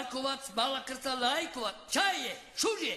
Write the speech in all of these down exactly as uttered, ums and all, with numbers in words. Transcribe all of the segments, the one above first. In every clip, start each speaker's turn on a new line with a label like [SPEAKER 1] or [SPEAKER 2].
[SPEAKER 1] Markovac, Balakrta, Lajkovac, Čaje, Šužje,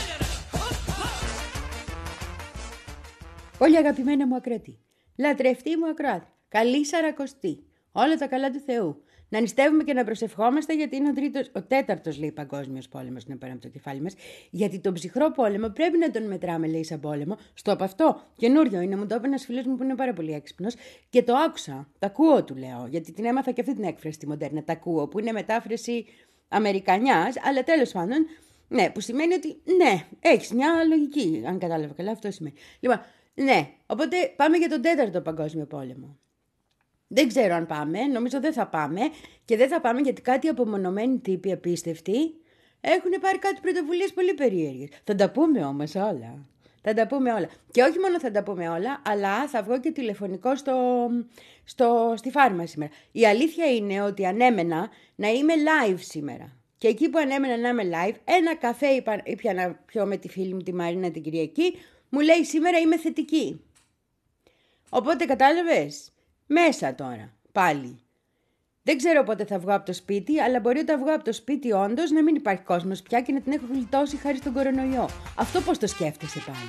[SPEAKER 2] Πολύ αγαπημένα μου ακροατή, λατρευτή μου ακροάτη, καλή σαρακοστή, όλα τα καλά του Θεού. Να νηστεύουμε και να προσευχόμαστε γιατί είναι ο, τρίτος, ο τέταρτος λέει παγκόσμιος πόλεμος να πέραμε από το κεφάλι μας. Γιατί τον ψυχρό πόλεμο πρέπει να τον μετράμε λέει σαν πόλεμο. Στο από αυτό καινούριο είναι, μου το είπε ένας φίλος μου που είναι πάρα πολύ έξυπνος και το άκουσα. Τα ακούω του λέω, γιατί την έμαθα και αυτή την έκφραση στη μοντέρνα. Τα ακούω, που είναι μετάφραση αμερικανιάς, αλλά τέλος πάντων, ναι, που σημαίνει ότι ναι, έχεις μια λογική. Αν κατάλαβα καλά, αυτό σημαίνει. Λοιπόν, ναι, οπότε πάμε για τον τέταρτο παγκόσμιο πόλεμο. Δεν ξέρω αν πάμε, νομίζω δεν θα πάμε και δεν θα πάμε γιατί κάτι απομονωμένοι τύποι απίστευτοι έχουν πάρει κάτι πρωτοβουλίες πολύ περίεργες. Θα τα πούμε όμως όλα. Θα τα πούμε όλα. Και όχι μόνο θα τα πούμε όλα, αλλά θα βγω και τηλεφωνικό στο, στο, στη φάρμα σήμερα. Η αλήθεια είναι ότι ανέμενα να είμαι live σήμερα. Και εκεί που ανέμενα να είμαι live, ένα καφέ ήπια να πιω με τη φίλη μου τη Μαρίνα την Κυριακή, μου λέει σήμερα είμαι θετική. Οπότε κατάλαβες. Μέσα τώρα, πάλι. Δεν ξέρω πότε θα βγω από το σπίτι, αλλά μπορεί όταν βγω από το σπίτι όντως να μην υπάρχει κόσμος πια και να την έχω γλιτώσει χάρη στον κορονοϊό. Αυτό πώς το σκέφτεσαι πάλι?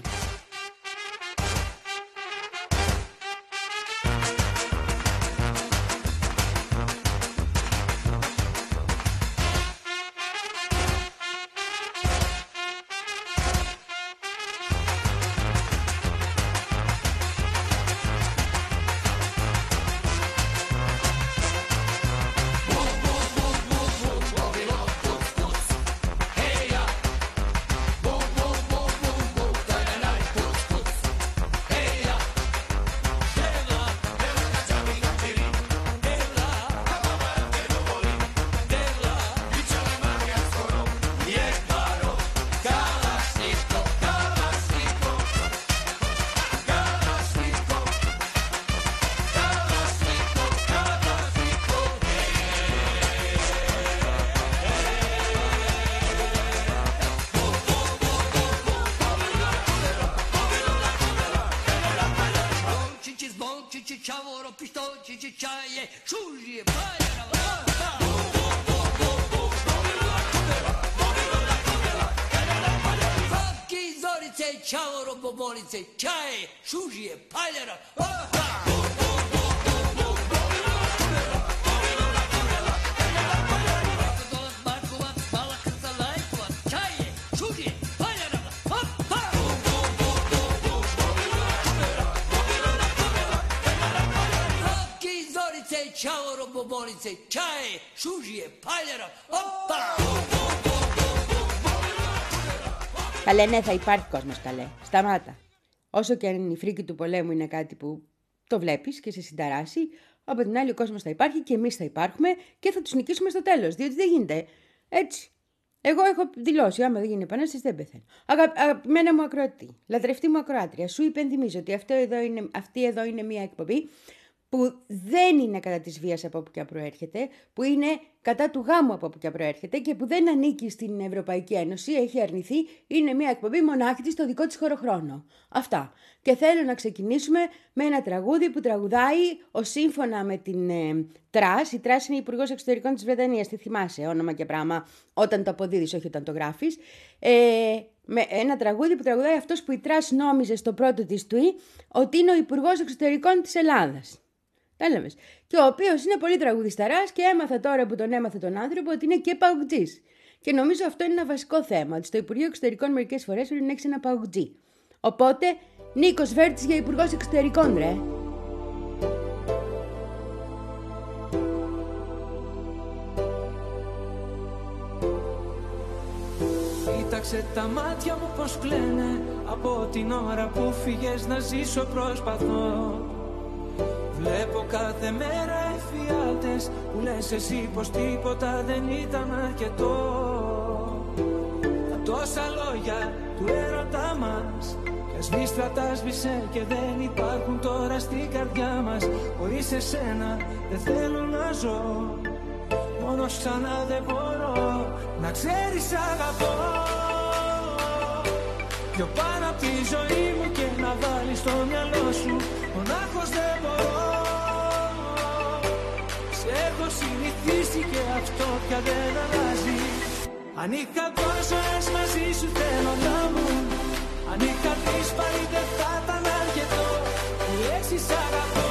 [SPEAKER 2] Καλέ, ναι, θα υπάρχει κόσμος, καλέ. Σταμάτα. Όσο και αν η φρίκη του πολέμου είναι κάτι που το βλέπεις και σε συνταράσει, από την άλλη ο κόσμος θα υπάρχει και εμείς θα υπάρχουμε και θα τους νικήσουμε στο τέλος. Διότι δεν γίνεται έτσι. Εγώ έχω δηλώσει, άμα δεν γίνει επανάσταση δεν πεθαίνω. Αγα, αγαπημένα μου ακροατή, λατρευτή μου ακροάτρια, σου υπενθυμίζω ότι αυτό εδώ είναι, αυτή εδώ είναι μια εκπομπή που δεν είναι κατά της βίας από όπου και προέρχεται, που είναι κατά του γάμου από όπου και προέρχεται και που δεν ανήκει στην Ευρωπαϊκή Ένωση, έχει αρνηθεί, είναι μια εκπομπή μονάχη της στο δικό της χωροχρόνο. Αυτά. Και θέλω να ξεκινήσουμε με ένα τραγούδι που τραγουδάει ο σύμφωνα με την ε, Τρας. Η Τρας είναι Υπουργός Εξωτερικών της Βρετανίας, τη θυμάσαι όνομα και πράγμα όταν το αποδίδεις, όχι όταν το γράφεις. Ε, με ένα τραγούδι που τραγουδάει αυτός που η Τρας νόμιζε στο πρώτο της tweet ότι είναι ο Υπουργός Εξωτερικών της Ελλάδας. Τέλεμες. Και ο οποίος είναι πολύ τραγουδισταράς και έμαθα τώρα που τον έμαθε τον άνθρωπο ότι είναι και παουτζής. Και νομίζω αυτό είναι ένα βασικό θέμα, ότι στο Υπουργείο Εξωτερικών μερικές φορές πρέπει να έχεις ένα παουτζή. Οπότε, Νίκος Βέρτης για Υπουργός Εξωτερικών, ρε.
[SPEAKER 3] Κοίταξε τα μάτια μου πως κλαίνε, από την ώρα που φύγες να ζήσω προσπαθώ. Βλέπω κάθε μέρα εφιάλτες που λες εσύ πως τίποτα δεν ήταν αρκετό. Τα τόσα λόγια του έρωτά μας και σβήστρα τα σβήσε και δεν υπάρχουν τώρα στην καρδιά μας. Χωρίς εσένα δεν θέλω να ζω, μόνος ξανά δεν μπορώ. Να ξέρεις αγαπώ πιο πάνω απ' τη ζωή μου και να βάλεις στο μυαλό σου μονάχος δεν μπορώ. Σε έχω συνηθίσει και αυτό πια δεν αλλάζει. Αν είχα τόσες μαζί σου θέλω να μου. Αν είχα τρεις πάλι δεν θα ήταν αρκετό. Οι λέξεις αγαπώ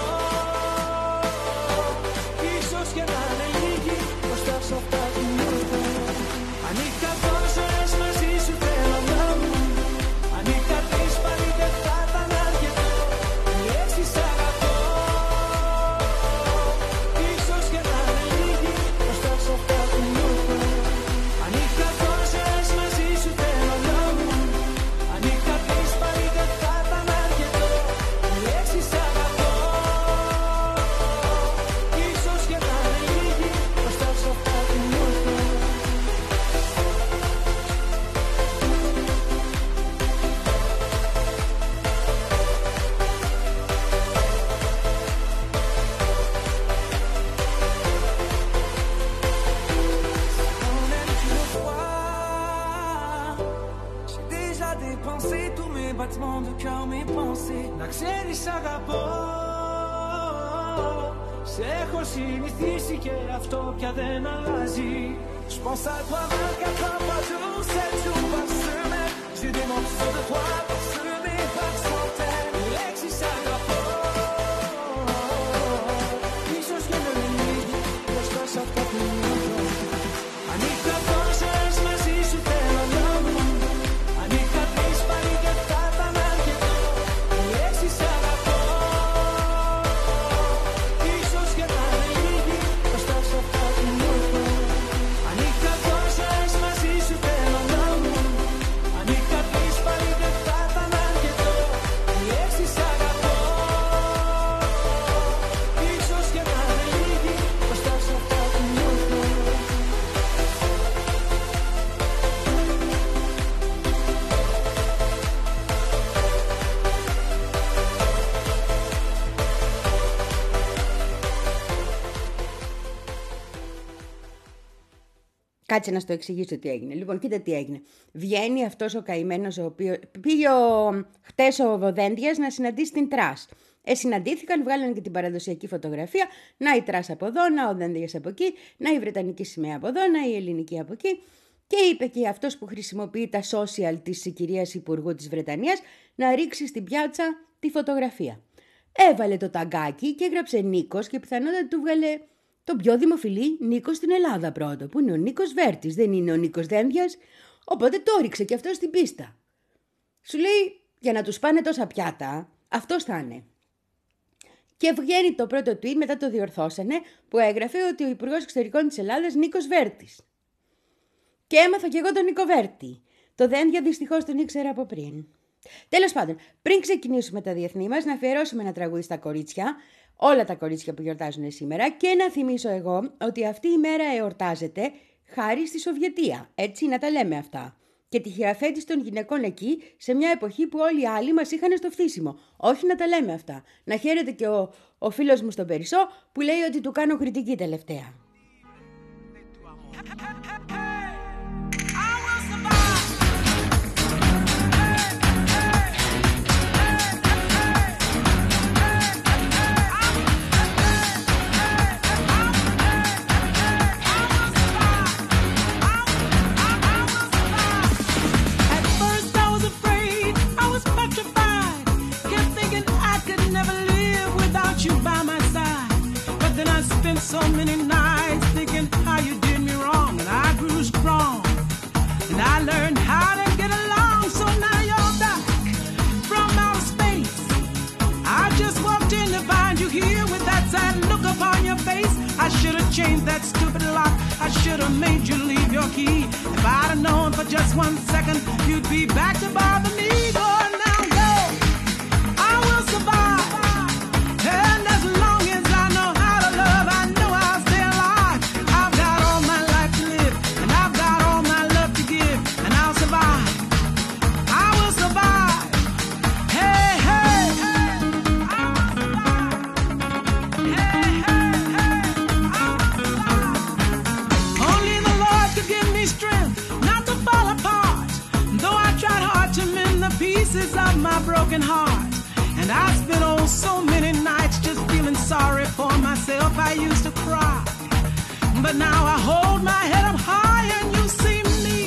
[SPEAKER 3] ίσως και να είναι λίγοι μπροστά σ' αυτά που νιώθω. Αν είχα τόσες μαζί σου θέλω να μου. Αν είχα τρεις πάλι δεν θα ήταν αρκετό. Οι λέξεις αγαπώ ίσως και να είναι λίγοι μπροστά σ' αυτά που νιώθω. Αν είχα τόσες μαζί σου θέλω να μου. Αν είχα τρεις πάλι δεν θα ήταν αρκετό. Οι λέξεις αγαπώ ίσως και να είναι λίγοι μπροστά σ' αυτά που νιώθω. On aime tu le vois. J'ai déjà dépensé tous mes battements de cœur, mes pensées. Να ξέρεις αγαπώ. Σε έχω συνηθίσει και αυτό πια δεν αλλάζει. Je pense à toi vingt-quatre heures par jour, sept jours par semaine. J'ai des morceaux de toi parsemés par centaines. Les λέξεις αγαπώ ίσως και να είναι λίγοι μπροστά σ' αυτά που νιώθω. Αν είχα τόσες μαζί σου θέλω να μου. Αν είχα τρεις πάλι δεν θα ήταν αρκετό. Οι λέξεις αγαπώ ίσως και να είναι λίγοι μπροστά σ' αυτά που νιώθω. Αν είχα τόσες μαζί σου θέλω να μου. Αν είχα τρεις πάλι δεν θα ήταν αρκετό. Οι λέξεις αγαπώ ίσως και να είναι λίγοι μπροστά σ' αυτά που νιώθω.
[SPEAKER 2] Κάτσε να στο εξηγήσω τι έγινε. Λοιπόν, κοίτα τι έγινε. Βγαίνει αυτός ο καημένος ο οποίος... Πήγε ο... χτες ο Βοδέντιας να συναντήσει την Τρας. Ε, συναντήθηκαν, βγάλανε και την παραδοσιακή φωτογραφία. Να η Τρας από εδώ, να ο Δέντιας από εκεί, να η Βρετανική σημαία από εδώ, να η Ελληνική από εκεί. Και είπε και αυτός που χρησιμοποιεί τα social της κυρίας Υπουργού της Βρετανίας να ρίξει στην πιάτσα τη φωτογραφία. Έβαλε το ταγκάκι και έγραψε Νίκος και πιθανότατα του βγάλε τον πιο δημοφιλή Νίκο στην Ελλάδα πρώτο, που είναι ο Νίκος Βέρτης, δεν είναι ο Νίκος Δένδιας, οπότε το ρίξε και αυτό στην πίστα. Σου λέει, για να τους πάνε τόσα πιάτα, αυτός θα είναι. Και βγαίνει το πρώτο tweet, μετά το διορθώσανε, που έγραφε ότι ο Υπουργός Εξωτερικών της Ελλάδας Νίκος Βέρτης. Και έμαθα κι εγώ τον Νίκο Βέρτη. Το Δένδια δυστυχώς τον ήξερα από πριν. Τέλος πάντων, πριν ξεκινήσουμε τα διεθνή μας, να αφιερώσουμε ένα τραγούδι στα κορίτσια, όλα τα κορίτσια που γιορτάζουν σήμερα, και να θυμίσω εγώ ότι αυτή η μέρα εορτάζεται χάρη στη Σοβιετία. Έτσι, να τα λέμε αυτά. Και τη χειραφέτηση των γυναικών εκεί, σε μια εποχή που όλοι οι άλλοι μας είχαν στο φτύσιμο. Όχι να τα λέμε αυτά. Να χαίρεται και ο, ο φίλος μου στον Περισσό που λέει ότι του κάνω κριτική τελευταία.
[SPEAKER 4] So many nights thinking how you did me wrong, and I grew strong and I learned how to get along. So now you're back from outer space. I just walked in to find you here with that sad look upon your face. I should have changed that stupid lock. I should have made you leave your key. If I'd have known for just one second you'd be back to bother me. Go now, go. I will survive. And as long as I know how to love, I know I'll stay alive. I've got all my life to live, and I've got all my love to give, and I'll survive. I will survive. Hey, hey, hey. I will survive. Hey, hey, hey. I will survive. Only the Lord could give me strength not to fall apart, though I tried hard to mend the pieces of my broken heart. And I spent oh so many nights just feeling sorry for myself. I used to cry, but now I hold my head up high and you see me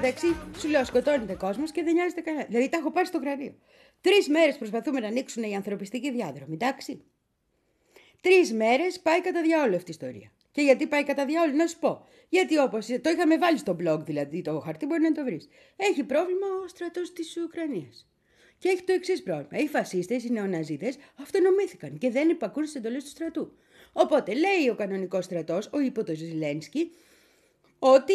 [SPEAKER 2] μεταξύ, σου λέω, σκοτώνεται κόσμος και δεν νοιάζεται κανένα. Δηλαδή τα έχω πάρει στο κρανίο. Τρεις μέρες προσπαθούμε να ανοίξουν οι ανθρωπιστικοί διάδρομοι, εντάξει. Τρεις μέρες πάει κατά διάολο αυτή η ιστορία. Και γιατί πάει κατά διάολο, να σου πω. Γιατί όπως το είχαμε βάλει στο blog, δηλαδή το χαρτί μπορεί να το βρεις. Έχει πρόβλημα ο στρατός της Ουκρανίας. Και έχει το εξής πρόβλημα. Οι φασίστες, οι νεοναζίδες αυτονομήθηκαν και δεν υπακούν στις εντολές του στρατού. Οπότε λέει ο κανονικός στρατός, ο υπό το Ζελένσκι, ότι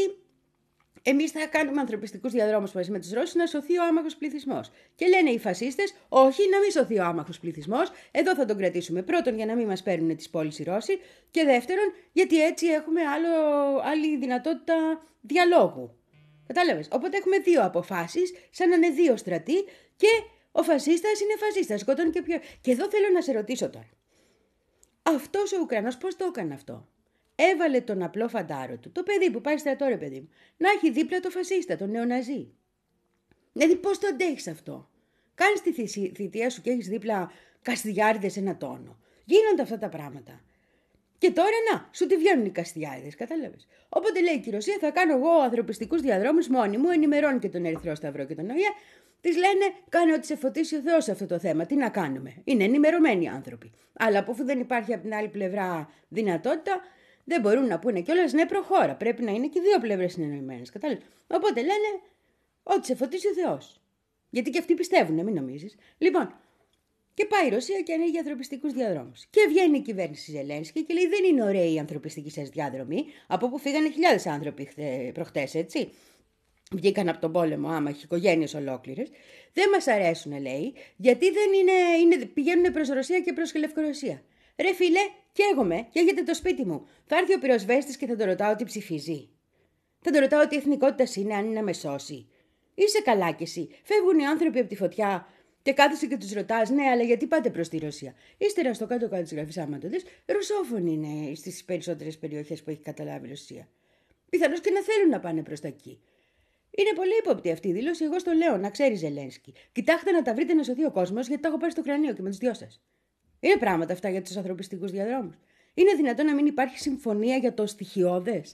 [SPEAKER 2] εμείς θα κάνουμε ανθρωπιστικούς διαδρόμους μαζί με τους Ρώσους να σωθεί ο άμαχος πληθυσμός. Και λένε οι φασίστες, όχι, να μην σωθεί ο άμαχος πληθυσμός, εδώ θα τον κρατήσουμε. Πρώτον, για να μην μας παίρνουν τις πόλεις οι Ρώσοι, και δεύτερον, γιατί έτσι έχουμε άλλο, άλλη δυνατότητα διαλόγου. Κατάλαβες. Οπότε έχουμε δύο αποφάσεις, σαν να είναι δύο στρατοί, και ο φασίστας είναι φασίστας. Σκοτώνει και πιο. Και εδώ θέλω να σε ρωτήσω τώρα. Αυτός ο Ουκρανός πώς το έκανε αυτό? Έβαλε τον απλό φαντάρο του, το παιδί που πάει στρατό, ρε παιδί μου, να έχει δίπλα το φασίστα, τον νεοναζί. Δηλαδή πώς το αντέχεις αυτό? Κάνεις τη θητεία σου και έχεις δίπλα καστιάριδες ένα τόνο. Γίνονται αυτά τα πράγματα. Και τώρα να, σου τη βγαίνουν οι καστιάριδες, κατάλαβες. Οπότε λέει η Ρωσία, θα κάνω εγώ ανθρωπιστικούς διαδρόμους μόνη μου, ενημερώνει και τον Ερυθρό Σταυρό και τον ΟΗΕ. Της λένε, κάνε ό,τι σε φωτίσει ο Θεός σε αυτό το θέμα. Τι να κάνουμε? Είναι ενημερωμένοι άνθρωποι. Αλλά αφού δεν υπάρχει από την άλλη πλευρά δυνατότητα, δεν μπορούν να πούνε κιόλας ναι, προχώρα. Πρέπει να είναι και δύο πλευρές συνεννοημένες. Κατάλαβες. Οπότε λένε, ό,τι σε φωτίσει ο Θεός. Γιατί και αυτοί πιστεύουν, μην νομίζεις. Λοιπόν, και πάει η Ρωσία και ανοίγει ανθρωπιστικούς διαδρόμους. Και βγαίνει η κυβέρνηση Ζελένσκι και λέει, δεν είναι ωραίοι οι ανθρωπιστικοί σας διάδρομοι, από όπου φύγανε χιλιάδες άνθρωποι προχτές, έτσι. Βγήκαν από τον πόλεμο άμαχοι, οικογένειες ολόκληρες. Δεν μας αρέσουν, λέει, γιατί δεν είναι, είναι, πηγαίνουν προς Ρωσία και προς Λευκορωσία. Ρε φίλε, καίγομαι, καίγεται το σπίτι μου. Θα έρθει ο πυροσβέστης και θα το ρωτάω τι ψηφίζει. Θα το ρωτάω τι εθνικότητα είναι, αν είναι να με σώσει. Είσαι καλά κι εσύ. Φεύγουν οι άνθρωποι από τη φωτιά και κάθεσαι και τους ρωτάς, ναι, αλλά γιατί πάτε προς τη Ρωσία? Ύστερα στο κάτω-κάτω της γραφής, άμα το δεις, ρωσόφωνοι είναι στις περισσότερες περιοχές που έχει καταλάβει η Ρωσία. Πιθανώς και να θέλουν να πάνε προς τα εκεί. Είναι πολύ ύποπτη αυτή η δήλωση. Εγώ στο λέω, να ξέρει Ζελένσκι. Κοιτάξτε να τα βρείτε να σωθεί ο κόσμος, γιατί τα έχω πάρει στο κρανίο και με τους δυο σας. Είναι πράγματα αυτά για τους ανθρωπιστικούς διαδρόμους. Είναι δυνατόν να μην υπάρχει συμφωνία για το στοιχειώδες?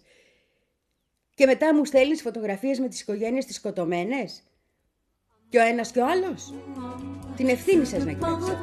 [SPEAKER 2] Και μετά μου στέλνεις φωτογραφίες με τις οικογένειες τις σκοτωμένες? Και ο ένας και ο άλλος? Την ευθύνη σας να κοιτάξετε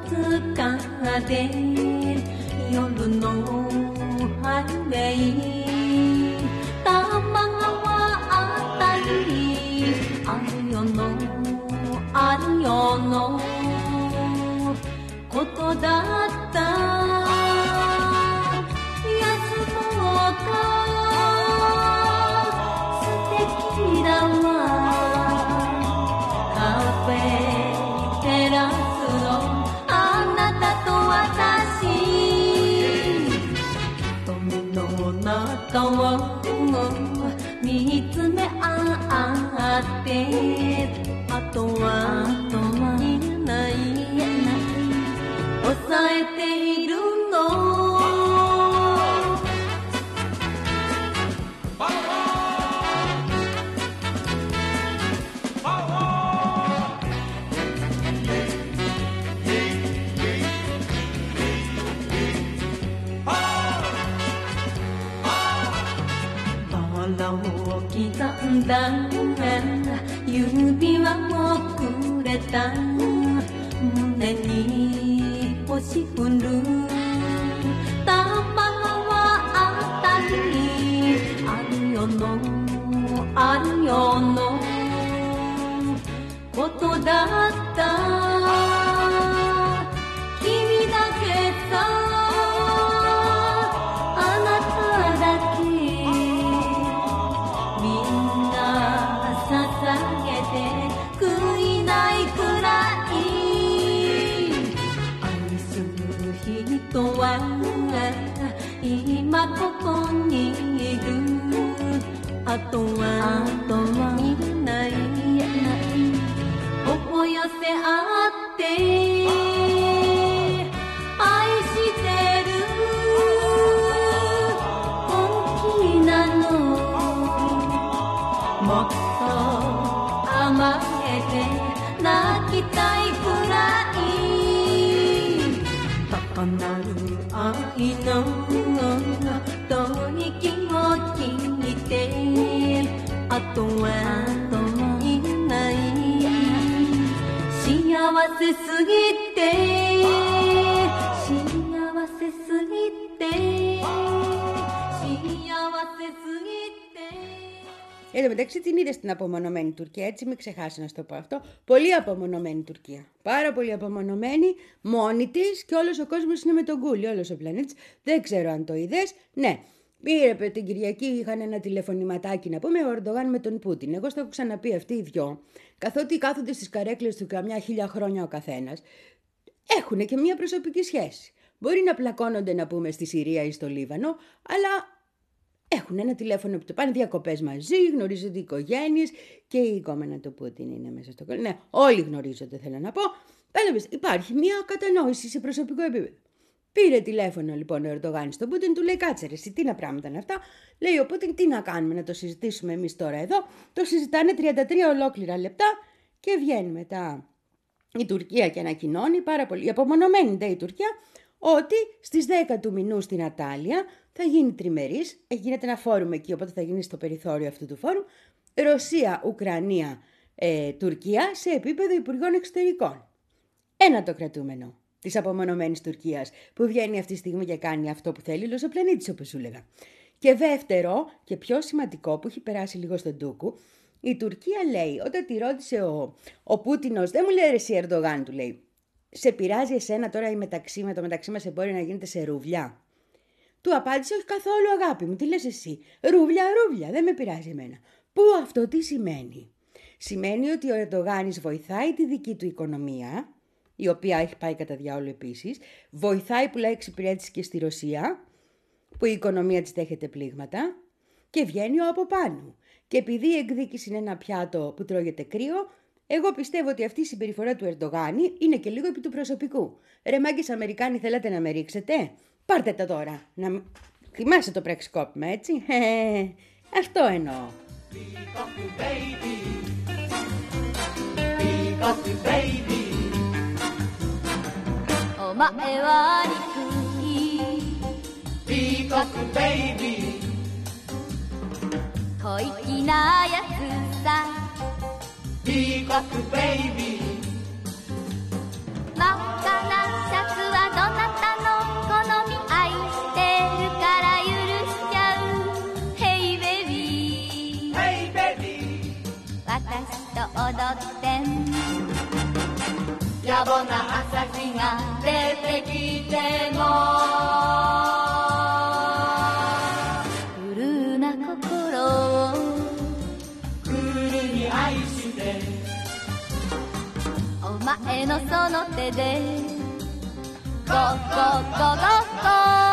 [SPEAKER 5] 指輪もくれた胸に星降る玉はあったりあるよのあるよのことだった君だけさあなただけみんな捧げて悔いないくらい愛する人は今ここにいるあとはあとはいないない微笑せ合って愛してる本気なのもっと甘えて泣きたいくらい高鳴る愛の吐息を聞いてあとはせすぎて幸せすぎて幸せすぎて.
[SPEAKER 2] Εν τω μεταξύ την είδε στην απομονωμένη Τουρκία, έτσι μην ξεχάσει να σου το πω αυτό. Πολύ απομονωμένη Τουρκία. Πάρα πολύ απομονωμένη, μόνη τη και όλος ο κόσμος είναι με τον κούλι, όλος ο πλανήτης. Δεν ξέρω αν το είδες. Ναι. Πήρε την Κυριακή, είχαν ένα τηλεφωνηματάκι να πούμε, ο Ερντογάν με τον Πούτιν. Εγώ στο έχω ξαναπεί αυτοί οι δυο, καθότι κάθονται στις καρέκλες του καμιά χίλια χρόνια ο καθένας, έχουν και μια προσωπική σχέση. Μπορεί να πλακώνονται να πούμε στη Συρία ή στο Λίβανο, αλλά έχουν ένα τηλέφωνο που το πάνε διακοπές μαζί, γνωρίζονται οι οικογένειες και η κόμενα του Πούτιν είναι μέσα στο κόλλο. Ναι, όλοι γνωρίζονται, θέλω να πω. Πέλαβες, υπάρχει μια κατανόηση σε προσωπικό επίπεδο. Πήρε τηλέφωνο λοιπόν ο Ερντογάν στον Πούτιν, του λέει: κάτσε ρε, εσύ, τι να πράγματα είναι αυτά. Λέει ο Πούτιν: τι να κάνουμε, να το συζητήσουμε εμείς τώρα εδώ. Το συζητάνε τριάντα τρία ολόκληρα λεπτά και βγαίνει μετά η Τουρκία και ανακοινώνει πάρα πολύ, η απομονωμένη ντε η Τουρκία, ότι στις δέκα του μηνού στην Ατάλια θα γίνει τριμερής, γίνεται ένα φόρουμ εκεί, οπότε θα γίνει στο περιθώριο αυτού του φόρουμ, Ρωσία, Ουκρανία, ε, Τουρκία σε επίπεδο Υπουργών Εξωτερικών. Ένα το κρατούμενο της απομονωμένης Τουρκίας που βγαίνει αυτή τη στιγμή και κάνει αυτό που θέλει όλος ο πλανήτης, όπως σου έλεγα. Και δεύτερο και πιο σημαντικό που έχει περάσει λίγο στον Τούκου, η Τουρκία λέει, όταν τη ρώτησε ο, ο Πούτινος, δεν μου λέει ρε εσύ Ερντογάν, του λέει, σε πειράζει εσένα τώρα η μεταξύ, με το μεταξύ μας εμπόριο να γίνεται σε ρούβλια. Του απάντησε, όχι καθόλου αγάπη μου, τι λες εσύ, ρούβλια, ρούβλια, δεν με πειράζει εμένα. Πού αυτό τι σημαίνει? Σημαίνει ότι ο Ερντογάνης βοηθάει τη δική του οικονομία, η οποία έχει πάει κατά διάολο επίσης, βοηθάει που λέει εξυπηρέτηση και στη Ρωσία, που η οικονομία της δέχεται πλήγματα και βγαίνει ο από πάνω. Και επειδή η εκδίκηση είναι ένα πιάτο που τρώγεται κρύο, εγώ πιστεύω ότι αυτή η συμπεριφορά του Ερντογάνη είναι και λίγο επί του προσωπικού. Ρε μάγκες Αμερικάνοι, θέλετε να με ρίξετε? Πάρτε τα τώρα. Να... Θυμάσαι το πραξικόπημα, έτσι. Ε, αυτό εννοώ.
[SPEAKER 5] Ο Peacock baby 小粋なやつさ Peacock baby 真っ赤なシャツはどなたの好み愛してるから許しちゃう Hey baby Hey baby 私と踊ってん野暮な朝日が出てきてもお前のその手でゴーゴーゴーゴーゴ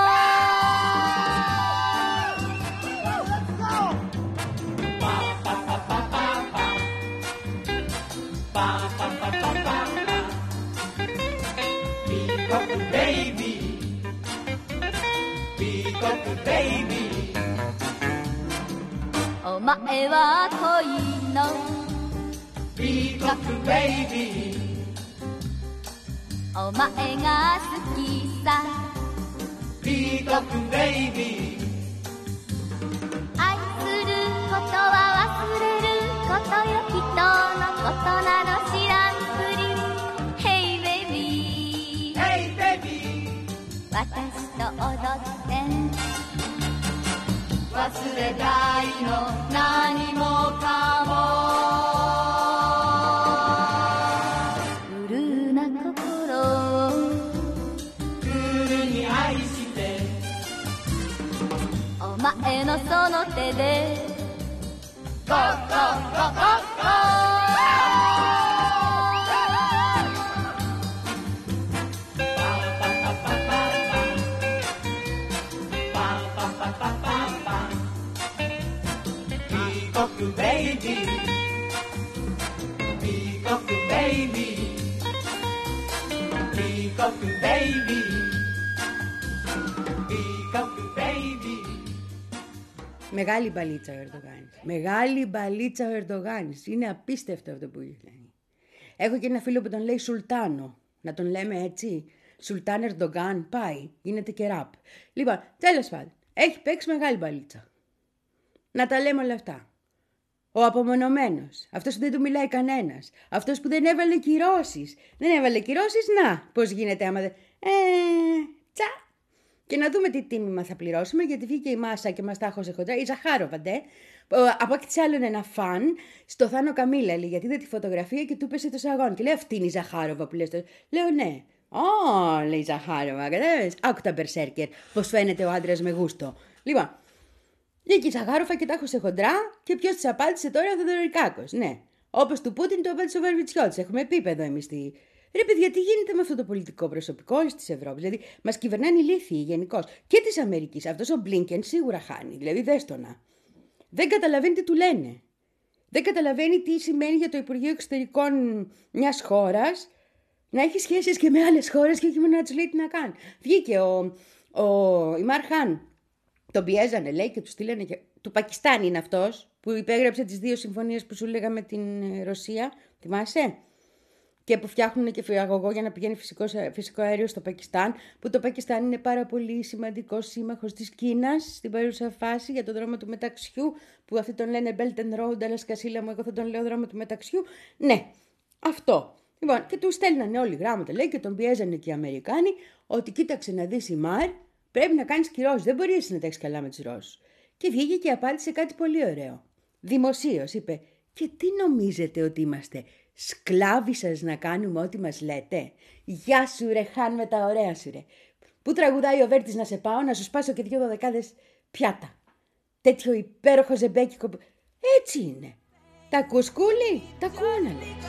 [SPEAKER 5] ー Baby Peacock baby お前は恋のPeacock baby お前が好きさ Peacock baby 愛することは忘れることよ人のことなど知らんふり Hey baby Hey baby 私と踊って忘れたいの何もかもお前のその手でゴーゴーゴーゴーゴー Peacock baby Peacock baby Peacock baby Peacock baby
[SPEAKER 2] Μεγάλη μπαλίτσα ο Ερντογάνης. Μεγάλη μπαλίτσα ο Ερντογάνης. Είναι απίστευτο αυτό που λέει. Έχω και ένα φίλο που τον λέει Σουλτάνο. Να τον λέμε έτσι. Σουλτάν Ερντογάν. Πάει. Γίνεται και ραπ. Λοιπόν, τέλος πάντων. Έχει παίξει μεγάλη μπαλίτσα. Να τα λέμε όλα αυτά. Ο απομονωμένος, αυτός που δεν του μιλάει κανένας, αυτός που δεν έβαλε κυρώσεις. Δεν έβαλε κυρώσεις, να, πώς γίνεται άμα δεν... Ε, τσα. Και να δούμε τι τίμημα θα πληρώσουμε, γιατί βγήκε η Μάσα και μας τα χώσε χοντρά, η Ζαχάροβα, ντε. Από εκεί άλλον ένα φαν, στο Θάνο Καμίλα, λέει, γιατί είδε τη φωτογραφία και του πέσε το σαγόν. Και λέει, αυτή είναι η Ζαχάροβα που λες. Λέω, ναι. Ω, λέει η Ζαχάροβα, κατάλαβες. Άκου τα μπερσέρκερ, πώς φαίνεται ο άντρας με γούστο. Λοιπόν, βγήκε η Ζαχάροβα και τα χώσε χοντρά, και ποιος της απάντησε τώρα, ο Θεοδωρικάκος. Ναι. Όπως του Πούτιν το απάντησε ο Βαρβιτσιώτης. Έχουμε επίπεδο εμείς στη. Ρε παιδιά, τι γίνεται με αυτό το πολιτικό προσωπικό όλης της Ευρώπης? Δηλαδή, μας κυβερνάνε οι ηλίθιοι γενικώς. Και της Αμερικής. Αυτός ο Μπλίνκεν σίγουρα χάνει. Δηλαδή, δέστονα. Δεν καταλαβαίνει τι του λένε. Δεν καταλαβαίνει τι σημαίνει για το Υπουργείο Εξωτερικών μιας χώρας να έχει σχέσεις και με άλλες χώρες και όχι μόνο να τους λέει τι να κάνει. Βγήκε ο, ο Ιμάρ Χάν. Τον πιέζανε, λέει, και του στείλανε. Και... του Πακιστάν είναι αυτός που υπέγραψε τις δύο συμφωνίες που σου λέγα με την Ρωσία. Θυμάσαι? Και που φτιάχνουν και αγωγό για να πηγαίνει φυσικό, φυσικό αέριο στο Πακιστάν, που το Πακιστάν είναι πάρα πολύ σημαντικός σύμμαχος της Κίνας στην παρούσα φάση για το δρόμο του μεταξιού, που αυτοί τον λένε Belt and Road, αλλά σκασίλα μου, εγώ θα τον λέω δρόμο του μεταξιού. Ναι, αυτό. Λοιπόν, και του στέλνανε όλοι γράμματα, λέει, και τον πιέζανε και οι Αμερικάνοι, ότι κοίταξε να δεις η Μαρ, πρέπει να κάνεις κυρώσεις, δεν μπορεί εσύ να τα έχεις καλά με τους Ρώσους. Και βγήκε και απάντησε κάτι πολύ ωραίο. Δημοσίως είπε, και τι νομίζετε ότι είμαστε? Σκλάβοι σας να κάνουμε ό,τι μας λέτε? Γεια σου ρε Χάν με τα ωραία σου ρε. Πού τραγουδάει ο Βέρτης να σε πάω, να σου σπάσω και δυο δωδεκάδες πιάτα. Τέτοιο υπέροχο ζεμπέκικο. Έτσι είναι. Τα κουσκούλι, τα κούνα λες.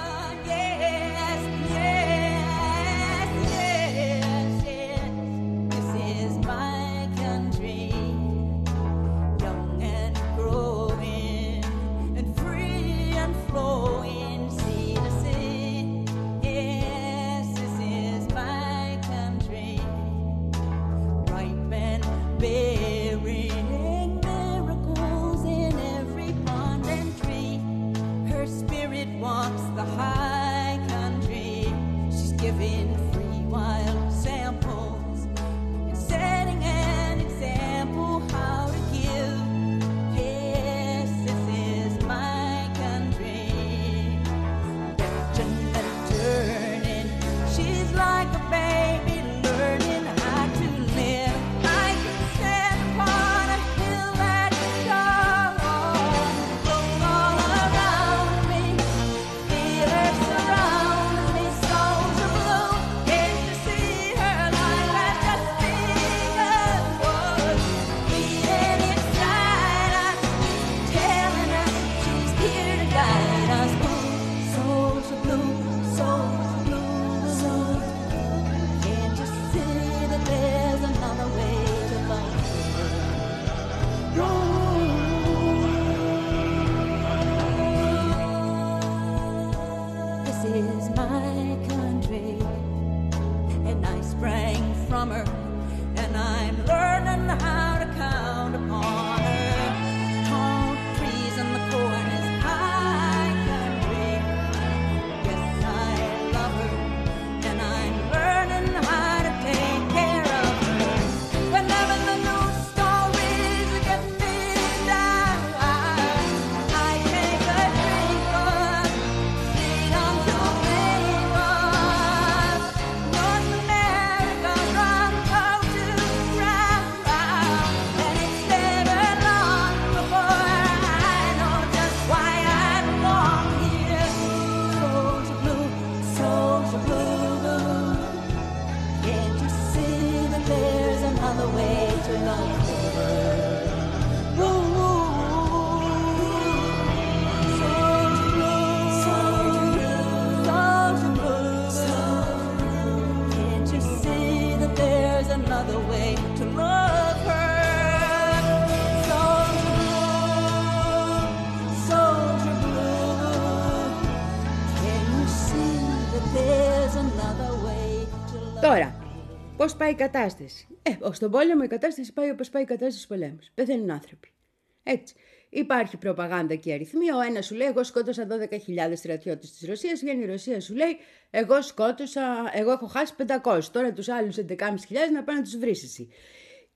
[SPEAKER 2] Τώρα, πώς πάει η κατάσταση? Ε, στον πόλεμο η κατάσταση πάει όπως πάει η κατάσταση στους πολέμους. Πεθαίνουν άνθρωποι. Έτσι. Υπάρχει προπαγάνδα και αριθμοί. Ο ένας σου λέει: εγώ σκότωσα δώδεκα χιλιάδες στρατιώτες της Ρωσίας. Βγαίνει η Ρωσία, σου λέει: εγώ σκότωσα, εγώ έχω χάσει πεντακόσιους. Τώρα τους άλλους έντεκα χιλιάδες να πάνε να τους βρεις εσύ.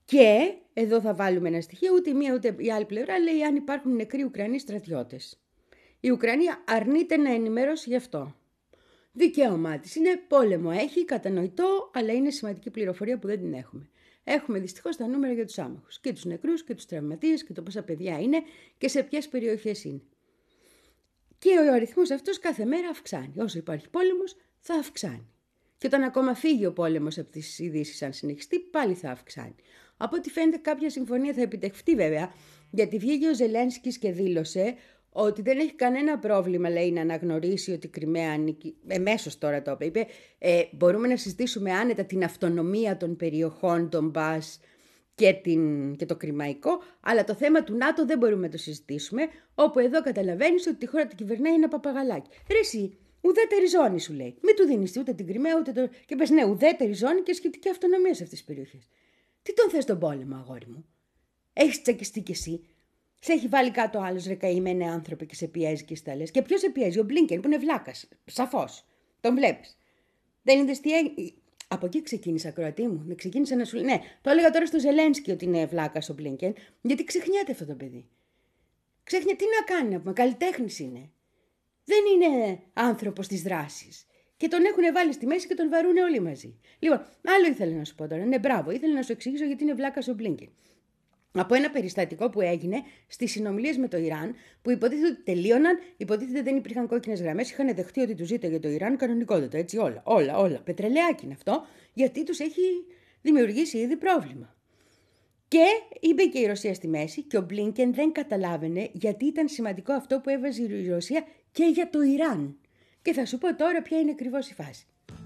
[SPEAKER 2] Και εδώ θα βάλουμε ένα στοιχείο, ούτε η μία ούτε η άλλη πλευρά λέει αν υπάρχουν νεκροί Ουκρανοί στρατιώτες. Η Ουκρανία αρνείται να ενημερώσει γι' αυτό. Δικαίωμά της είναι, πόλεμο έχει, κατανοητό, αλλά είναι σημαντική πληροφορία που δεν την έχουμε. Έχουμε δυστυχώς τα νούμερα για τους άμαχους, και τους νεκρούς και τους τραυματίες και το πόσα παιδιά είναι και σε ποιες περιοχές είναι. Και ο αριθμός αυτός κάθε μέρα αυξάνει. Όσο υπάρχει πόλεμος θα αυξάνει. Και όταν ακόμα φύγει ο πόλεμος από τις ειδήσεις, αν συνεχιστεί, πάλι θα αυξάνει. Από ό,τι φαίνεται κάποια συμφωνία θα επιτευχθεί βέβαια, γιατί βγήκε ο Ζελένσκις και δήλωσε ότι δεν έχει κανένα πρόβλημα, λέει, να αναγνωρίσει ότι η Κριμαία ανήκει, εμέσως τώρα το είπε, είπε ε, μπορούμε να συζητήσουμε άνετα την αυτονομία των περιοχών, των Μπάς και, την, και το Κριμαϊκό, αλλά το θέμα του ΝΑΤΟ δεν μπορούμε να το συζητήσουμε, όπου εδώ καταλαβαίνεις ότι τη χώρα την κυβερνάει ένα παπαγαλάκι. Ρε εσύ, ουδέτερη ζώνη σου λέει. Μην του δίνεις ούτε την Κριμαία ούτε το... Και πες ναι, ουδέτερη ζώνη και σχετική αυτονομία σε αυτές τις περιοχές. Τι τον θες τον πόλεμο, αγόρι μου? Έχεις τσακιστεί κι εσύ? Σε έχει βάλει κάτω άλλος ρε καημένε άνθρωποι και σε πιέζει και στα λες. Και ποιος σε πιέζει? Ο Μπλίνκεν που είναι βλάκας. Σαφώς. Τον βλέπεις. Δεν είδες τι έγινε? Από εκεί ξεκίνησα, ακροατή μου. Δεν ξεκίνησα να σου λέω. Ναι, το έλεγα τώρα στο Ζελένσκι ότι είναι βλάκας ο Μπλίνκεν, γιατί ξεχνιέται αυτό το παιδί. Ξεχνιέται, τι να κάνει να πούμε, καλλιτέχνης είναι. Δεν είναι άνθρωπος της δράσης. Και τον έχουν βάλει στη μέση και τον βαρούν όλοι μαζί. Λοιπόν, άλλο ήθελα να σου πω τώρα. Ναι, μπράβο, ήθελα να σου εξηγήσω γιατί είναι βλάκας ο Μπλίνκεν. Από ένα περιστατικό που έγινε στις συνομιλίες με το Ιράν, που υποτίθεται ότι τελείωναν, υποτίθεται δεν υπήρχαν κόκκινες γραμμές, είχαν δεχτεί ότι τους ζήταγε το Ιράν κανονικότατα. Έτσι, όλα, όλα, όλα. Πετρελαιάκι είναι αυτό, γιατί τους έχει δημιουργήσει ήδη πρόβλημα. Και είπε και η Ρωσία στη μέση, και ο Μπλίνκεν δεν καταλάβαινε γιατί ήταν σημαντικό αυτό που έβαζε η Ρωσία και για το Ιράν. Και θα σου πω τώρα ποια είναι ακριβώς η φάση.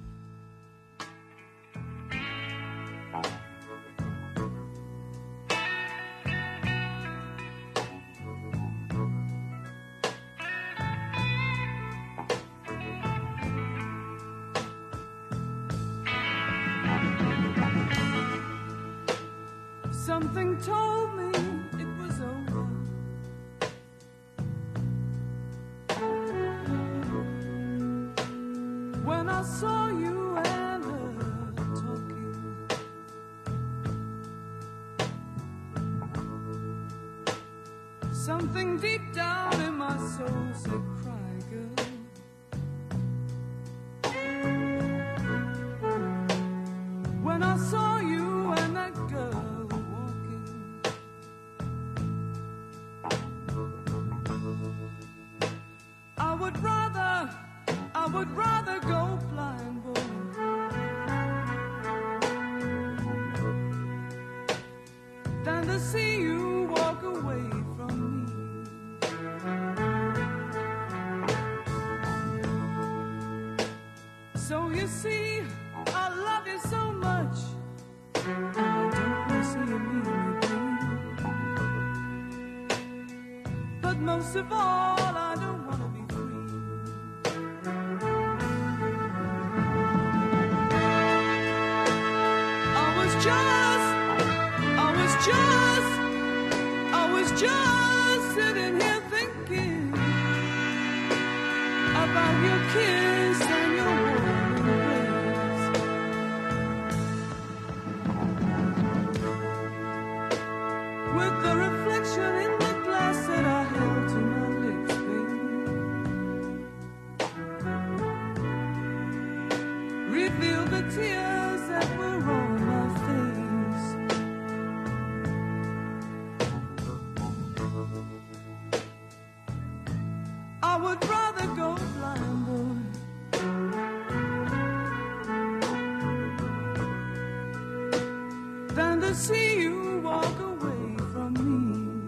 [SPEAKER 4] Something told me it was over. When I saw you and her talking, something deep down in my soul said, cry, girl. When I saw you and that girl, I would rather, I would rather go blind, boy, than to see you walk away from me. So you see, I love you so much, and I don't want to see you leave me, babe. But most of all, I don't want to be free. I was just, I was just, I was just sitting here thinking about your kiss and your warm embrace. With the reflection in the glass that I held to my lips, baby, revealed the tears that were on my face. I would rather go blind, boy, than to see you walk away from me.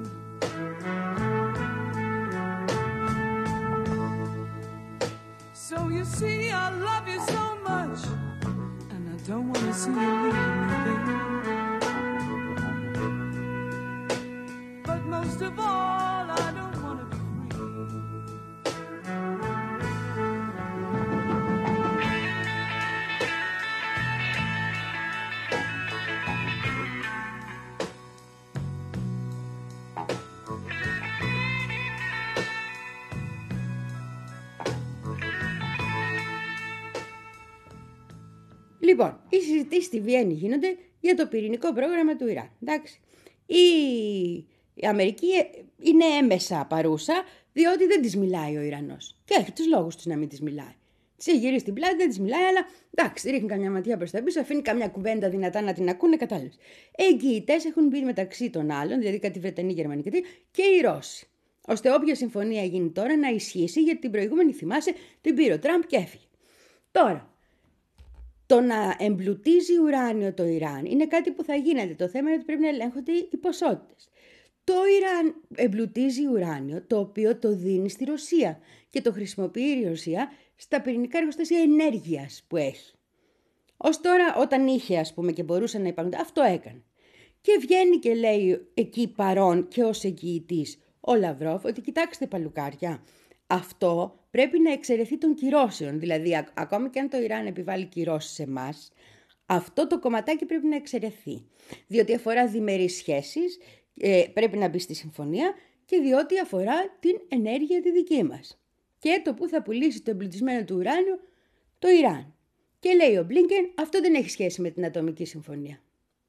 [SPEAKER 4] So you see, I love you so much, and I don't want to see you leave me, baby. But most of all, I don't want to be free.
[SPEAKER 2] Λοιπόν, οι συζητήσεις στη Βιέννη γίνονται για το πυρηνικό πρόγραμμα του Ιράν. Εντάξει. Η... η Αμερική είναι έμεσα παρούσα, διότι δεν της μιλάει ο Ιρανός. Και έχει τους λόγους τους να μην της μιλάει. Της έχει γυρίσει την πλάτη, δεν της μιλάει, αλλά εντάξει, ρίχνει καμιά ματιά προς τα πίσω, αφήνει καμιά κουβέντα δυνατά να την ακούνε, κατάλαβες. Εγγυητές έχουν μπει μεταξύ των άλλων, δηλαδή κάτι Βρετανοί, Γερμανοί και, και οι Ρώσοι. Ώστε όποια συμφωνία γίνει τώρα να ισχύσει, γιατί την προηγούμενη, θυμάσαι, την πήρε ο Τραμπ και έφυγε. Τώρα, το να εμπλουτίζει ουράνιο το Ιράν είναι κάτι που θα γίνεται. Το θέμα είναι ότι πρέπει να ελέγχονται οι ποσότητες. Το Ιράν εμπλουτίζει ουράνιο, το οποίο το δίνει στη Ρωσία και το χρησιμοποιεί η Ρωσία στα πυρηνικά εργοστάσια ενέργειας που έχει. Ως τώρα, όταν είχε, ας πούμε, και μπορούσαν να υπάρχουν, αυτό έκανε. Και βγαίνει και λέει εκεί παρόν και ως εγγυητής ο Λαυρόφ ότι κοιτάξτε παλουκάρια, αυτό πρέπει να εξαιρεθεί των κυρώσεων. Δηλαδή, α- ακόμη και αν το Ιράν επιβάλλει κυρώσεις σε εμάς, αυτό το κομματάκι πρέπει να εξαιρεθεί. Διότι αφορά διμερείς σχέσεις, ε, πρέπει να μπει στη συμφωνία και διότι αφορά την ενέργεια τη δική μας. Και το που θα πουλήσει το εμπλουτισμένο του ουράνιο το Ιράν. Και λέει ο Μπλίνκεν, αυτό δεν έχει σχέση με την ατομική συμφωνία.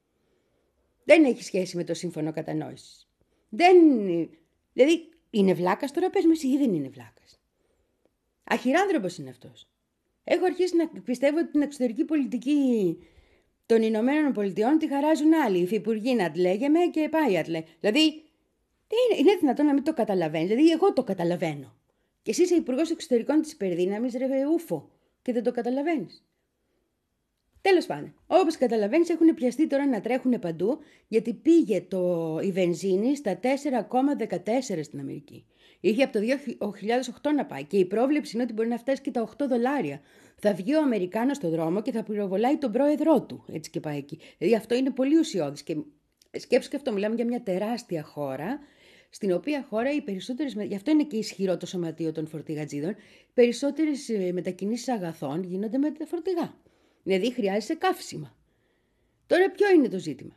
[SPEAKER 2] Δεν έχει σχέση με το σύμφωνο κατανόησης. Δεν... Δηλαδή, είναι βλάκας τώρα, πες με εσύ, ή δεν είναι βλάκας. Αχυράνθρωπος είναι αυτός. Έχω αρχίσει να πιστεύω ότι την εξωτερική πολιτική των Ηνωμένων Πολιτειών τη χαράζουν άλλοι. Οι υφυπουργοί να λέγεμε και πάει ατλέ. Δηλαδή, είναι, είναι δυνατόν να μην το καταλαβαίνει. Δηλαδή, εγώ το καταλαβαίνω. Και εσύ είσαι υπουργός εξωτερικών της υπερδύναμης, ρε ούφο, και δεν το καταλαβαίνεις. Τέλος πάντων, όπως καταλαβαίνεις, έχουν πιαστεί τώρα να τρέχουν παντού, γιατί πήγε το, η βενζίνη στα τέσσερα κόμμα δεκατέσσερα στην Αμερική. Είχε από το δύο χιλιάδες οκτώ να πάει και η πρόβλεψη είναι ότι μπορεί να φτάσει και τα οκτώ δολάρια. Θα βγει ο Αμερικάνος στον δρόμο και θα πυροβολάει τον πρόεδρό του. Έτσι και πάει εκεί. Δηλαδή αυτό είναι πολύ ουσιώδης. Και σκέψου και αυτό, μιλάμε για μια τεράστια χώρα, στην οποία χώρα οι περισσότερες, γι' αυτό είναι και ισχυρό το σωματείο των φορτηγατζίδων, περισσότερες μετακινήσεις αγαθών γίνονται με τα φορτηγά. Δηλαδή χρειάζεται καύσιμα. Τώρα ποιο είναι το ζήτημα.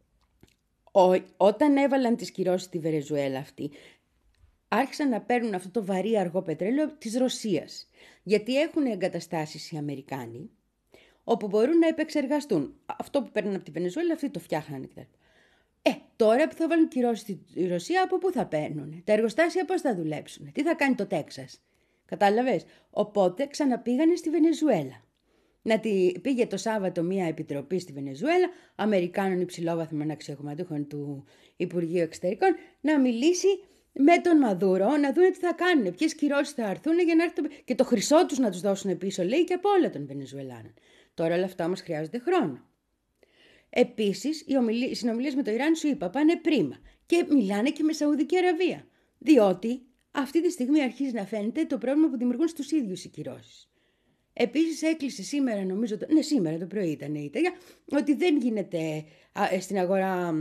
[SPEAKER 2] Ο, όταν έβαλαν τις κυρώσεις στη Βενεζουέλα αυτή, άρχισαν να παίρνουν αυτό το βαρύ αργό πετρέλαιο της Ρωσίας. Γιατί έχουν εγκαταστάσεις οι Αμερικάνοι, όπου μπορούν να επεξεργαστούν. Αυτό που παίρνουν από τη Βενεζουέλα, αυτοί το φτιάχνανε. Ε, τώρα που θα βάλουν κυρώσεις στη Ρωσία, από πού θα παίρνουν. Τα εργοστάσια πώς θα δουλέψουν. Τι θα κάνει το Τέξας. Κατάλαβες. Οπότε ξαναπήγανε στη Βενεζουέλα. Να τη πήγε το Σάββατο μία επιτροπή στη Βενεζουέλα, Αμερικάνων υψηλόβαθμων αξιωματούχων του Υπουργείου Εξωτερικών, να μιλήσει με τον Μαδούρο, να δουν τι θα κάνουν, ποιες κυρώσεις θα έρθουν για να έρθουν και το χρυσό τους να τους δώσουν πίσω, λέει, και από όλα των Βενεζουελάνων. Τώρα όλα αυτά όμως χρειάζονται χρόνο. Επίσης, οι συνομιλίες με το Ιράν, σου είπα, πάνε πρίμα και μιλάνε και με Σαουδική Αραβία, διότι αυτή τη στιγμή αρχίζει να φαίνεται το πρόβλημα που δημιουργούν στους ίδιους οι κυρώσεις. Επίσης έκλεισε σήμερα, νομίζω, ναι σήμερα το πρωί ήταν η τέτοια, ότι δεν γίνεται α, στην αγορά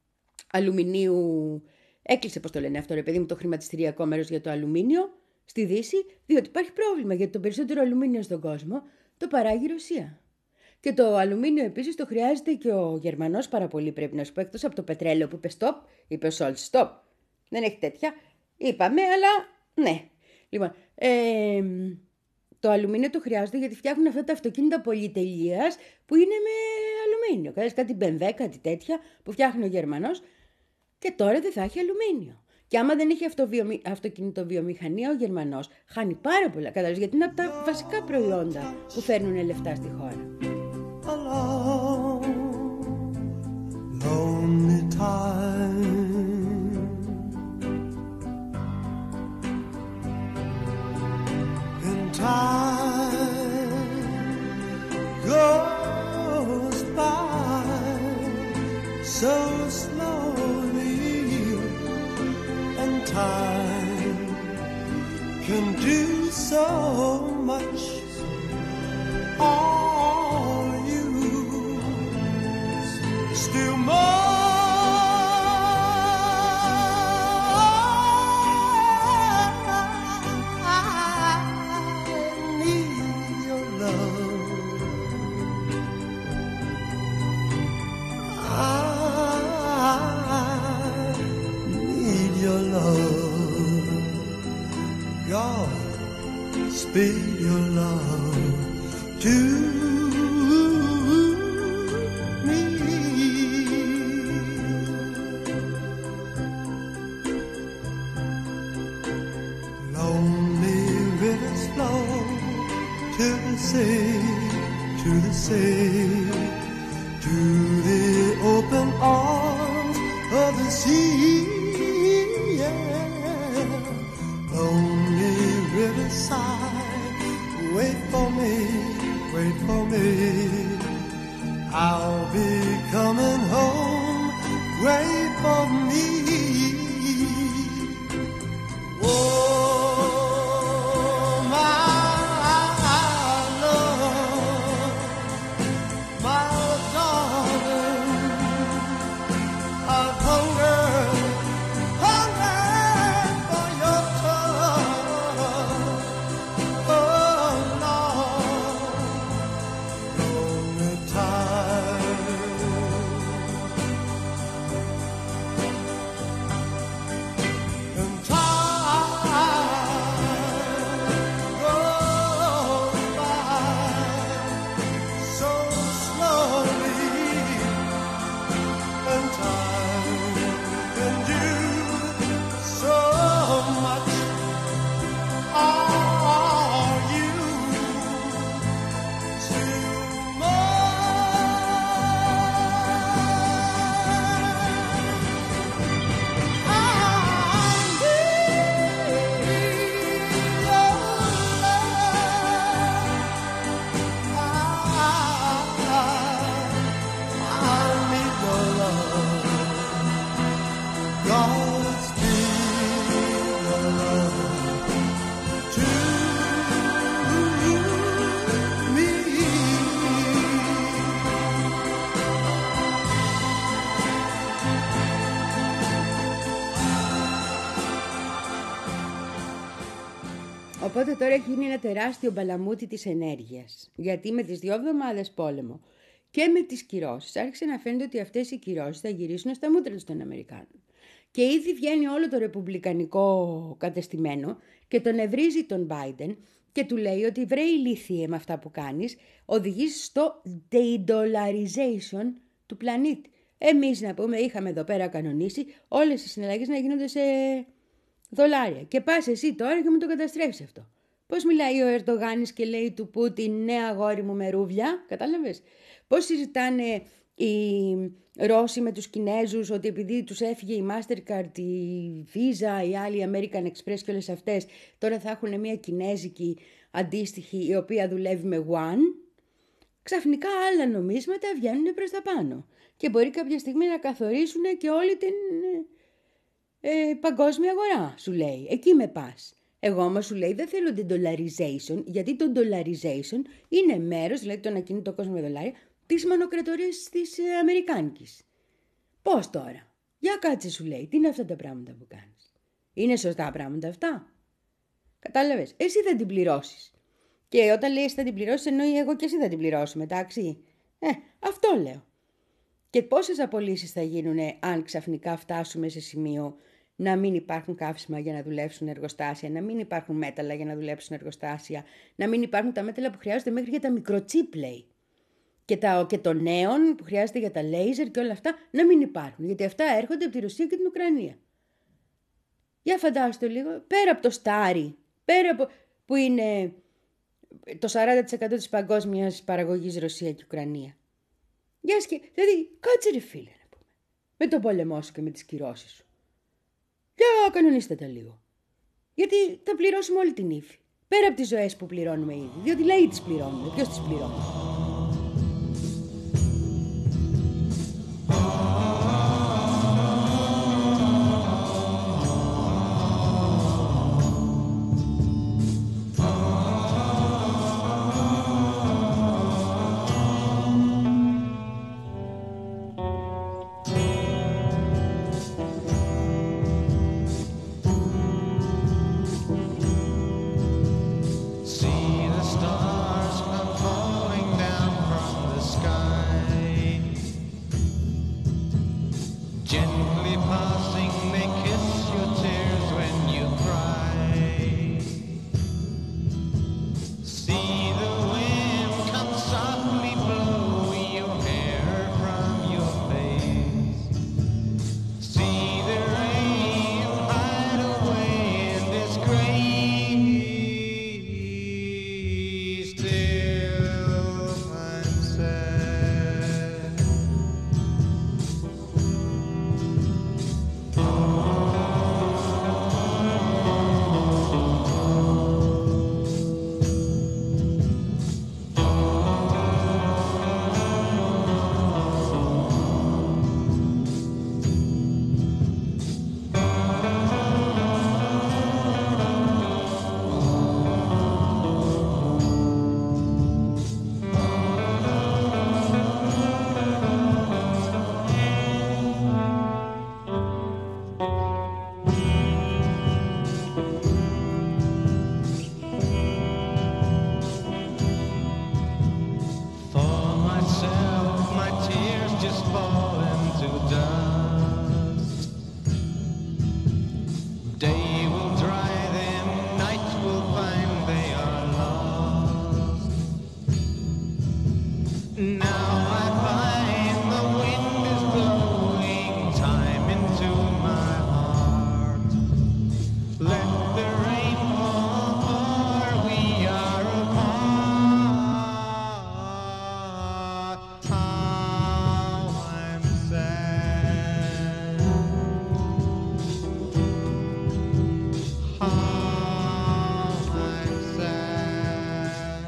[SPEAKER 2] αλουμινίου, έκλεισε πώς το λένε αυτό ρε παιδί μου, το χρηματιστηριακό μέρος για το αλουμίνιο στη Δύση, διότι υπάρχει πρόβλημα, γιατί το περισσότερο αλουμίνιο στον κόσμο το παράγει η Ρωσία. Και το αλουμίνιο επίσης το χρειάζεται και ο Γερμανός πάρα πολύ, πρέπει να σου πω, εκτός από το πετρέλαιο που είπε stop, είπε ο Σόλτς stop, δεν έχει τέτοια, είπαμε, αλλά ναι. Λοιπόν, ε, το αλουμίνιο το χρειάζεται γιατί φτιάχνουν αυτά τα αυτοκίνητα πολυτελείας που είναι με αλουμίνιο. Κατάλαβες, κάτι μπι εμ ντάμπλιου, κάτι τέτοια που φτιάχνει ο Γερμανός και τώρα δεν θα έχει αλουμίνιο. Και άμα δεν έχει αυτοβιομη... αυτοκινητοβιομηχανία ο Γερμανός, χάνει πάρα πολλά. Κατάλαβες, γιατί είναι από τα βασικά προϊόντα που φέρνουν λεφτά στη χώρα.
[SPEAKER 3] Lonely time. Time goes by so slowly, and time can do so much. All you still more. Speak your love to me.
[SPEAKER 6] to the sea, to the open arms of the sea. Yeah. Lonely riverside, wait for me, wait for me. I'll be coming home, wait for me. Oh, my love, my darling, I've hungered, hungered for your touch. Oh, Lord, lonely time. And time goes by so slowly, and time can do so much. Are you too much? I need your love. I, I need your love. God's give your love to me.
[SPEAKER 2] Οπότε τώρα έχει γίνει ένα τεράστιο μπαλαμούτι της ενέργειας. Γιατί με τις δύο εβδομάδες πόλεμο και με τις κυρώσεις άρχισε να φαίνεται ότι αυτές οι κυρώσεις θα γυρίσουν στα μούτρα των Αμερικάνων. Και ήδη βγαίνει όλο το ρεπουμπλικανικό κατεστημένο και τον ευρίζει τον Biden και του λέει ότι βρε ηλίθιε με αυτά που κάνεις, οδηγείς στο de-dollarization του πλανήτη. Εμείς να πούμε είχαμε εδώ πέρα κανονίσει όλες οι συναλλαγές να γίνονται σε δολάρια. Και πας εσύ τώρα και μου το καταστρέφεις αυτό. Πώς μιλάει ο Ερντογάνης και λέει του Πούτιν ναι αγόρι μου με ρούβλια, κατάλαβες. Πώς συζητάνε οι Ρώσοι με τους Κινέζους ότι επειδή τους έφυγε η Mastercard, η Visa, η άλλη American Express και όλες αυτές, τώρα θα έχουν μια κινέζικη αντίστοιχη η οποία δουλεύει με Yuan. Ξαφνικά άλλα νομίσματα βγαίνουν προς τα πάνω. Και μπορεί κάποια στιγμή να καθορίσουν και όλη την ε, παγκόσμια αγορά, σου λέει. Εκεί με πας. Εγώ όμως σου λέει δεν θέλω την dollarization, γιατί το dollarization είναι μέρος, δηλαδή το να κινεί το κόσμο με δολάρια, της μονοκρατορίας της ε, Αμερικάνικης. Πώς τώρα? Για κάτσε σου λέει, τι είναι αυτά τα πράγματα που κάνεις? Είναι σωστά πράγματα αυτά? Κατάλαβες, εσύ θα την πληρώσεις. Και όταν λέει εσύ θα την πληρώσεις, εννοεί εγώ και εσύ θα την πληρώσουμε, εντάξει. Ε, αυτό λέω. Και πόσες απολύσεις θα γίνουν αν ξαφνικά φτάσουμε σε σημείο να μην υπάρχουν καύσιμα για να δουλέψουν εργοστάσια, να μην υπάρχουν μέταλλα για να δουλέψουν εργοστάσια, να μην υπάρχουν τα μέταλλα που χρειάζονται μέχρι για τα μικροτσίπ, λέει. Και, τα, και το νέον που χρειάζεται για τα λέιζερ και όλα αυτά να μην υπάρχουν, γιατί αυτά έρχονται από τη Ρωσία και την Ουκρανία. Για φαντάστε λίγο, πέρα από το στάρι, πέρα από που είναι το σαράντα τοις εκατό της παγκόσμιας παραγωγής Ρωσία και Ουκρανία. Για σκε... Δηλαδή, κάτσε ρε φίλε να πούμε, με τον πόλεμό σου και με τις κυρώσεις σου. Για κανονίστε τα λίγο. Γιατί θα πληρώσουμε όλη την ύφη. Πέρα από τις ζωές που πληρώνουμε ήδη. Διότι λέει τις πληρώνουμε. Ποιος τις πληρώνει?
[SPEAKER 7] See the stars come falling fall into dust. Day will dry them, night will find they are lost. Now I find the wind is blowing time into my heart. Let the rain fall, for we are apart. How I'm sad. How I'm sad.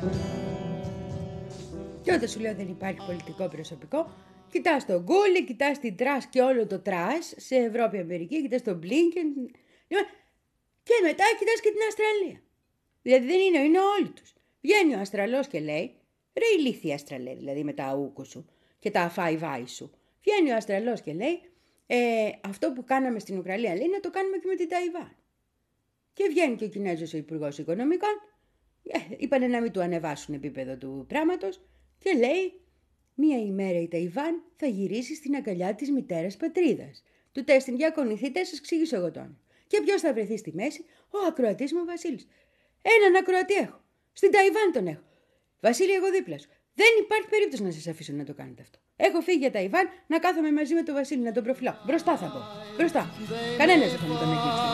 [SPEAKER 2] Και όταν σου λέω δεν υπάρχει πολιτικό προσωπικό, κοιτάς τον Γκούλι, κοιτάς την Τρας και όλο το Τρας σε Ευρώπη, Αμερική, κοιτάς τον Μπλίνκεν. Και μετά κοιτάς και την Αυστραλία. Δηλαδή δεν είναι, είναι όλοι τους. Βγαίνει ο Αστραλός και λέει, ρε ηλίθια Αστραλέ, δηλαδή με τα αούκου σου και τα αφάιβάι σου. Βγαίνει ο Αστραλός και λέει, ε, αυτό που κάναμε στην Ουκρανία λέει να το κάνουμε και με την Ταϊβάν. Και βγαίνει και ο Κινέζος ο Υπουργός Οικονομικών, ε, είπανε να μην του ανεβάσουν επίπεδο του πράγματος και λέει, μία ημέρα η Ταϊβάν θα γυρίσει στην αγκαλιά της μητέρας πατρίδας. Του τέστην για κονηθείτε, σας εξήγησα εγώ τώρα. Και ποιος θα βρεθεί στη μέση, ο ακροατής μου ο Βασίλης. Έναν ακροατή έχω. Στην Ταϊβάν τον έχω. Βασίλη, εγώ δίπλα σου. Δεν υπάρχει περίπτωση να σας αφήσω να το κάνετε αυτό. Έχω φύγει για Ταϊβάν να κάθομαι μαζί με τον Βασίλη να τον προφυλάω. Μπροστά θα πω. Μπροστά. Κανένας δεν θα μου τον αγγίξει.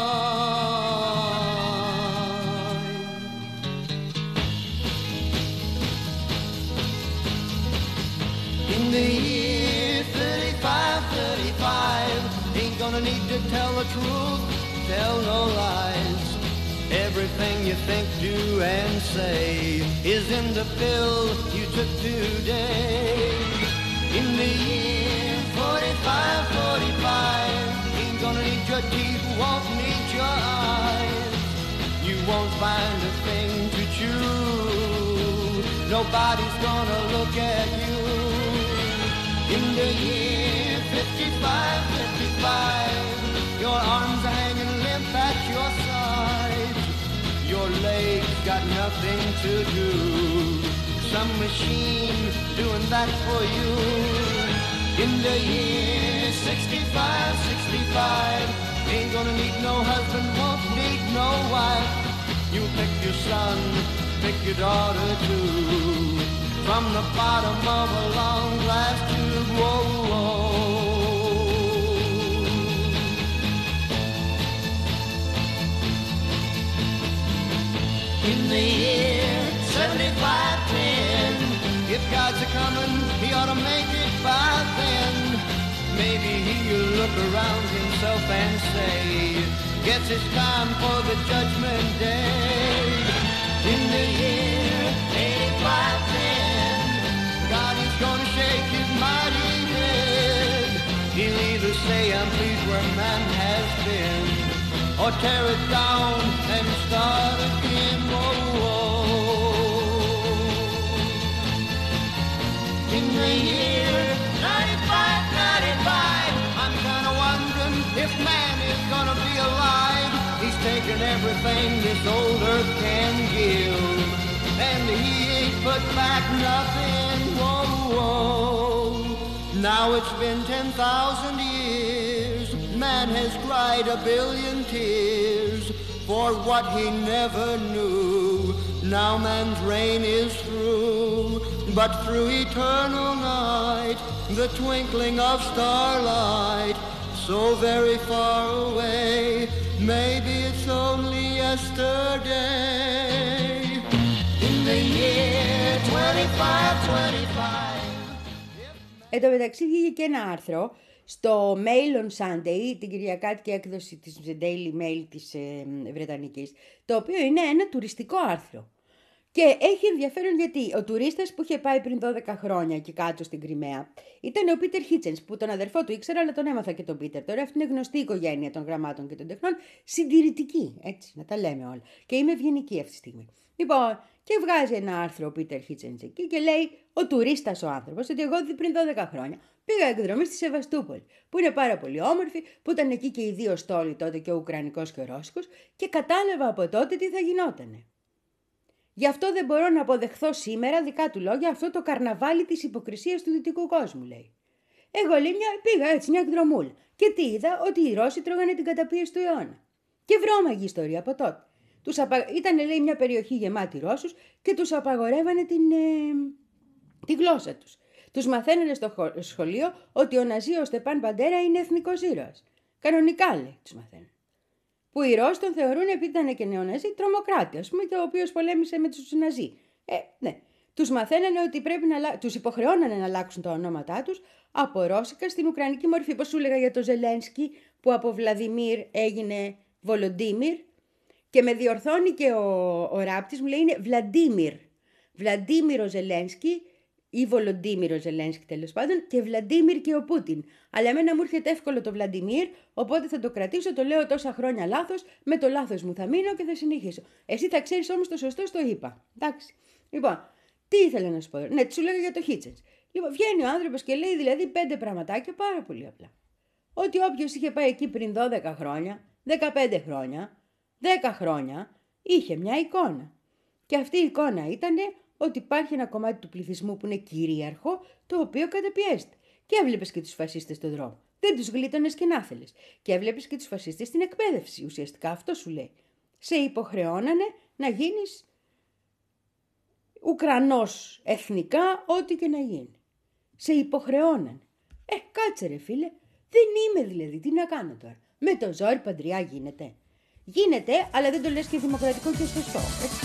[SPEAKER 7] In the year thirty-five, thirty-five, ain't gonna need to tell the truth, tell no lies. Everything you think, do, and say is in the pill you took today. In the year forty-five, forty-five, ain't gonna need your teeth, won't need your eyes. You won't find a thing to chew, nobody's gonna look at you. In the year fifty-five, fifty-five, your arms are hanging limp at your sides. Your legs got nothing to do, some machine doing that for you. In the year sixty-five, sixty-five, ain't gonna need no husband, won't need no wife. You pick your son, pick your daughter too, from the bottom of a long glass tube. Whoa, whoa. In the year seventy-five, ten, if God's a-comin', he ought to make it by then. Maybe he'll look around himself and say, guess it's time for the judgment day. In the year eighty-five, ten, God is gonna shake his mighty head. He'll either say, I'm pleased where man has been, or tear it down and start again. Whoa, whoa. In the year ninety-five, ninety-five, I'm kinda wondering if man is gonna be alive. He's taken everything this old earth can give, and he ain't put back nothing. Whoa, whoa. Now it's been ten thousand years, man has cried a billion tears for what he never knew. Now man's reign is through, but through eternal night, the twinkling of starlight, so very far away, maybe it's only yesterday. In the year twenty-five, twenty-five.
[SPEAKER 2] Εν τω μεταξύ βγήκε και ένα άρθρο στο Mail on Sunday, την κυριακάτικη έκδοση της Daily Mail της ε, Βρετανικής, το οποίο είναι ένα τουριστικό άρθρο. Και έχει ενδιαφέρον γιατί ο τουρίστας που είχε πάει πριν δώδεκα χρόνια και κάτω στην Κριμαία ήταν ο Πίτερ Χίτσενς, που τον αδερφό του ήξερα, αλλά τον έμαθα και τον Πίτερ. Τώρα αυτή είναι γνωστή οικογένεια των γραμμάτων και των τεχνών, συντηρητική, έτσι, να τα λέμε όλα. Και είμαι ευγενική αυτή τη στιγμή. Λοιπόν, και βγάζει ένα άρθρο ο Πίτερ Χίτσενς εκεί και λέει ο τουρίστας ο άνθρωπος ότι εγώ πριν δώδεκα χρόνια πήγα εκδρομή στη Σεβαστούπολη, που είναι πάρα πολύ όμορφη, που ήταν εκεί και οι δύο στόλοι τότε, και ο Ουκρανικός και ο Ρώσικος, και κατάλαβα από τότε τι θα γινότανε. Γι' αυτό δεν μπορώ να αποδεχθώ σήμερα, δικά του λόγια, αυτό το καρναβάλι της υποκρισίας του δυτικού κόσμου, λέει. Εγώ λέει μια, πήγα έτσι μια εκδρομούλα και τι είδα, ότι οι Ρώσοι τρώγανε την καταπίεση του αιώνα. Και βρώμαγη ιστορία από τότε. Τους απα... Ήταν λέει μια περιοχή γεμάτη Ρώσους και τους απαγορεύανε την, ε... τη γλώσσα τους. Τους μαθαίνανε στο σχολείο ότι ο Ναζί ο Στεπάν Μπαντέρα είναι εθνικός ήρωας. Κανονικά λέει τους μαθαίνανε. Που οι Ρώσοι τον θεωρούν, επειδή ήταν και νεοναζί, τρομοκράτη, ας πούμε, και ο οποίος πολέμησε με τους Ναζί. Ε, ναι. Τους μαθαίνανε ότι πρέπει να, τους υποχρεώνανε να αλλάξουν τα ονόματά τους από ρώσικα στην ουκρανική μορφή. Πώς σου έλεγα για το Ζελένσκι που από Βλαδιμίρ έγινε Βολοντίμιρ και με διορθώνει και ο, ο ράπτης μου λέει είναι Βλαντίμιρ. Βλαντίμιρο Ζελένσκι ή Βολοντίμιρο Ζελένσκι τέλος πάντων και Βλαντίμιρ και ο Πούτιν. Αλλά εμένα μου έρχεται εύκολο το Βλαντιμίρ, οπότε θα το κρατήσω, το λέω τόσα χρόνια λάθος, με το λάθος μου θα μείνω και θα συνεχίσω. Εσύ θα ξέρεις όμως το σωστό, στο είπα. Εντάξει. Λοιπόν, τι ήθελα να σου πω. Ναι, σου λέγα για το Χίτσενς. Λοιπόν, βγαίνει ο άνθρωπος και λέει δηλαδή πέντε πραγματάκια πάρα πολύ απλά. Ότι όποιος είχε πάει εκεί πριν δώδεκα χρόνια, δεκαπέντε χρόνια, δέκα χρόνια, είχε μια εικόνα. Και αυτή η εικόνα ήταν ότι υπάρχει ένα κομμάτι του πληθυσμού που είναι κυρίαρχο, το οποίο καταπιέζεται. Και έβλεπες και τους φασίστες στον δρόμο. Δεν τους γλίτωνες και να θέλεις. Και έβλεπες και τους φασίστες στην εκπαίδευση. Ουσιαστικά αυτό σου λέει. Σε υποχρεώνανε να γίνεις Ουκρανός εθνικά, ό,τι και να γίνει. Σε υποχρεώνανε. Ε, κάτσε ρε φίλε. Δεν είμαι δηλαδή. Τι να κάνω τώρα. Με το ζόρι παντριά γίνεται. Γίνεται, αλλά δεν το λες και δημοκρατικό και σωστό. Έτσι.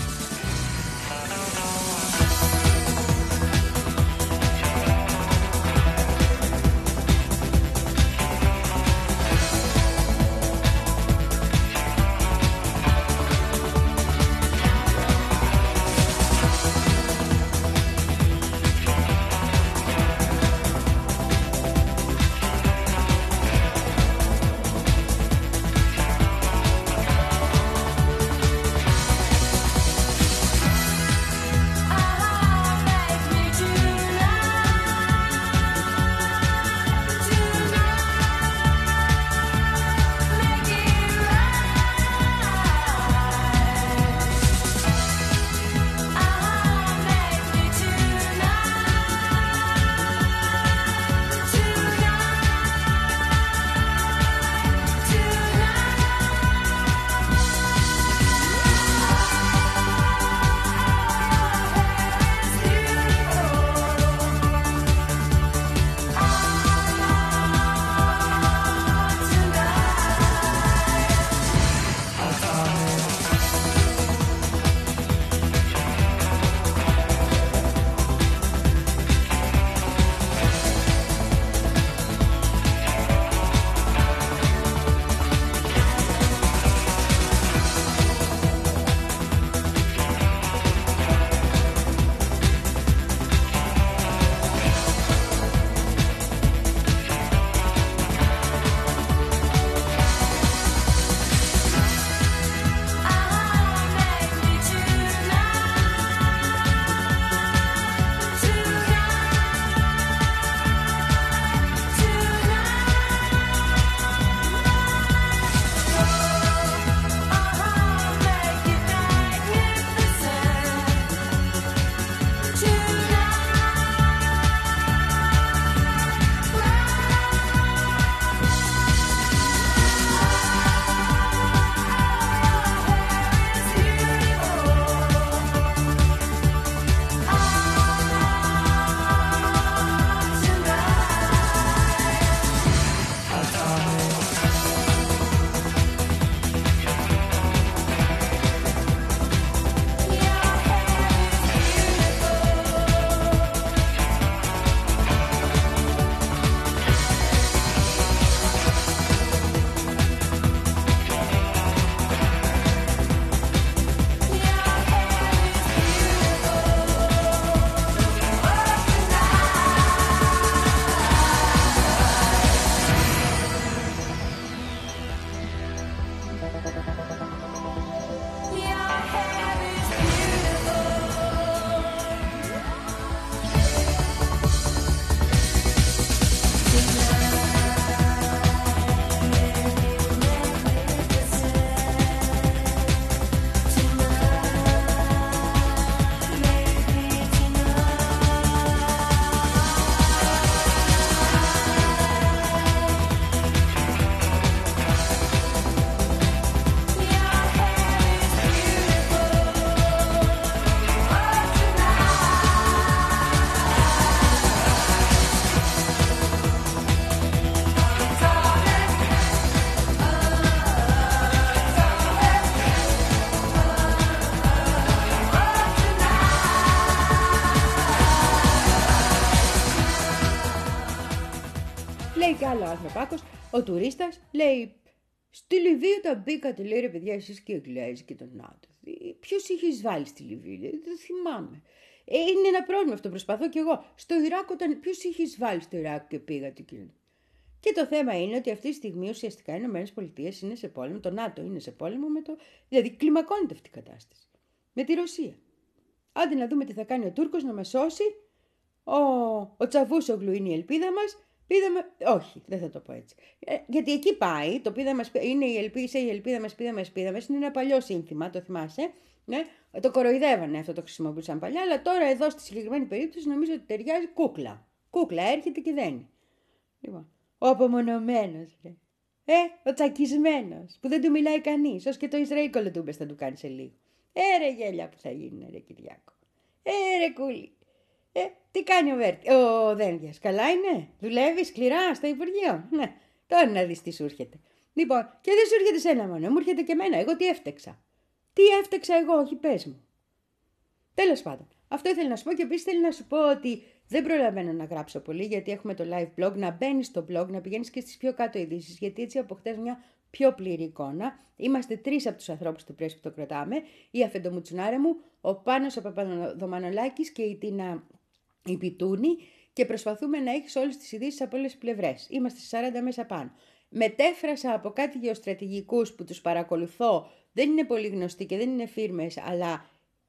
[SPEAKER 2] Λέει και άλλο ανθρωπάκος, ο τουρίστας, λέει, στη Λιβύη όταν μπήκατε, λέει, ρε παιδιά, εσείς και οι Εγγλέζοι και τον ΝΑΤΟ. Ποιος είχε εισβάλει στη Λιβύη, λέει, δεν θυμάμαι. Ε, είναι ένα πρόβλημα αυτό, προσπαθώ κι εγώ. Στο Ιράκ, όταν ποιος είχε εισβάλει στο Ιράκ και πήγατε και. Και το θέμα είναι ότι αυτή τη στιγμή ουσιαστικά οι ΗΠΑ είναι σε πόλεμο, το ΝΑΤΟ είναι σε πόλεμο με το. Δηλαδή κλιμακώνεται αυτή η κατάσταση. Με τη Ρωσία. Άντε να δούμε τι θα κάνει ο Τούρκος να μας σώσει. Ο, ο Τσαβούσογλου είναι η ελπίδα μας. Πίδα μα... Όχι, δεν θα το πω έτσι. Ε, γιατί εκεί πάει, το πίδα μας είναι η ελπίδα, η ελπίδα μας, πίδα μας, πίδα μας. Είναι ένα παλιό σύνθημα, το θυμάσαι. Ναι? Το κοροϊδεύανε αυτό, το χρησιμοποιούσαν παλιά, αλλά τώρα εδώ στη συγκεκριμένη περίπτωση νομίζω ότι ταιριάζει κούκλα. Κούκλα έρχεται και δένει. Λοιπόν, ο απομονωμένος, ρε. Ε, ο τσακισμένος, που δεν του μιλάει κανείς, ως και το Ισραήλ κολοτούμπες θα του κάνει σε λίγο. Ε, ρε γέλια που θα γίνουν, ρε Κυριάκο. Ε, ρε κούλι. Ε, τι κάνει ο, Βέρτη, ο Δένδιας, καλά είναι, δουλεύει σκληρά στο Υπουργείο. Ναι, τώρα να δεις τι σου έρχεται. Λοιπόν, και δεν σου έρχεται σένα μόνο, μου έρχεται και εμένα, εγώ τι έφτεξα. Τι έφτεξα εγώ, όχι πες μου. Τέλος πάντων, αυτό ήθελα να σου πω και επίσης θέλω να σου πω ότι δεν προλαβαίνω να γράψω πολύ γιατί έχουμε το live blog, να μπαίνεις στο blog, να πηγαίνεις και στις πιο κάτω ειδήσεις γιατί έτσι αποκτάς μια πιο πλήρη εικόνα. Είμαστε τρεις από τους ανθρώπους του Πρέσβη που το κρατάμε, η Αφεντομουτσουνάρα μου, ο Πάνος ο Παπαδομανολάκης και η Τίνα η Πιτούνη και προσπαθούμε να έχεις όλες τις ειδήσεις από όλες τις πλευρές. Είμαστε στις σαράντα μέσα πάνω. Μετέφρασα από κάτι γεωστρατηγικούς που τους παρακολουθώ, δεν είναι πολύ γνωστοί και δεν είναι φίρμες, αλλά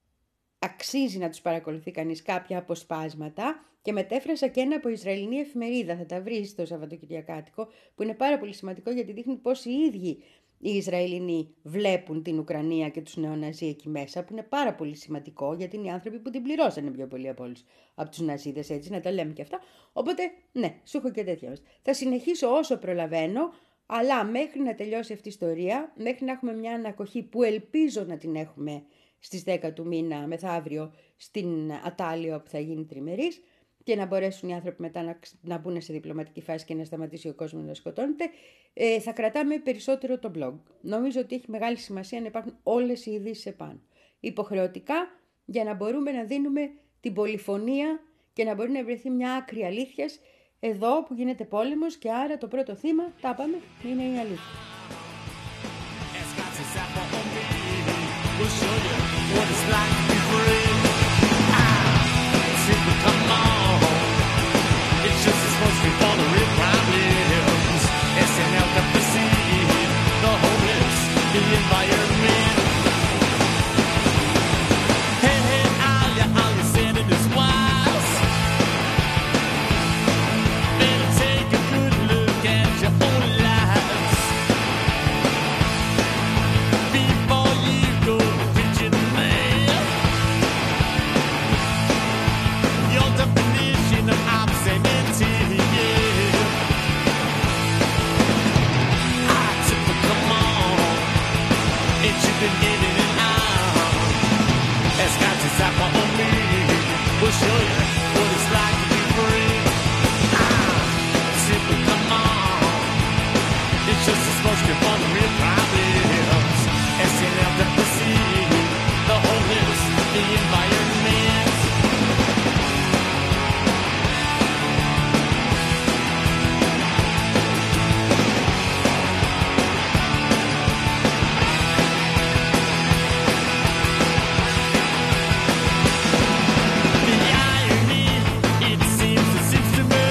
[SPEAKER 2] αξίζει να τους παρακολουθεί κανείς κάποια αποσπάσματα και μετέφρασα και ένα από Ισραηλινή εφημερίδα, θα τα βρεις στο Σαββατοκυριακάτικο, που είναι πάρα πολύ σημαντικό γιατί δείχνει πώς οι ίδιοι οι Ισραηλινοί βλέπουν την Ουκρανία και τους νεοναζί εκεί μέσα, που είναι πάρα πολύ σημαντικό γιατί είναι οι άνθρωποι που την πληρώσανε πιο πολύ από όλους από τους ναζίδες, έτσι, να τα λέμε και αυτά. Οπότε, ναι, σου έχω και τέτοια. Θα συνεχίσω όσο προλαβαίνω, αλλά μέχρι να τελειώσει αυτή η ιστορία, μέχρι να έχουμε μια ανακοχή που ελπίζω να την έχουμε στις δέκα του μήνα μεθαύριο στην Ατάλειο που θα γίνει τριμερής και να μπορέσουν οι άνθρωποι μετά να, να μπουν σε διπλωματική φάση και να σταματήσει ο κόσμος να σκοτώνεται, ε, θα κρατάμε περισσότερο το blog. Νομίζω ότι έχει μεγάλη σημασία να υπάρχουν όλες οι ειδήσεις επάνω. Υποχρεωτικά για να μπορούμε να δίνουμε την πολυφωνία και να μπορεί να βρεθεί μια άκρη αλήθειας εδώ που γίνεται πόλεμος και άρα το πρώτο θύμα, τα είπαμε, είναι η αλήθεια.
[SPEAKER 8] We'll show you what it's like to be free. Ah, simply come on. It's just as much fun for the real problems. S N L W C, the homeless, the environment. Hey, hey, all you, all you senators wise. Better take a good look at your own lives. Before you go preaching man, your definition of obscenity, yeah. I took the come on, and you've been getting it out. As God to zap on me, we'll show you what it's like to be free. Ah, simply come on, it's just a smoke for the real problems. S N L W C, the homeless, the environment. The irony, it seems, it seems to me,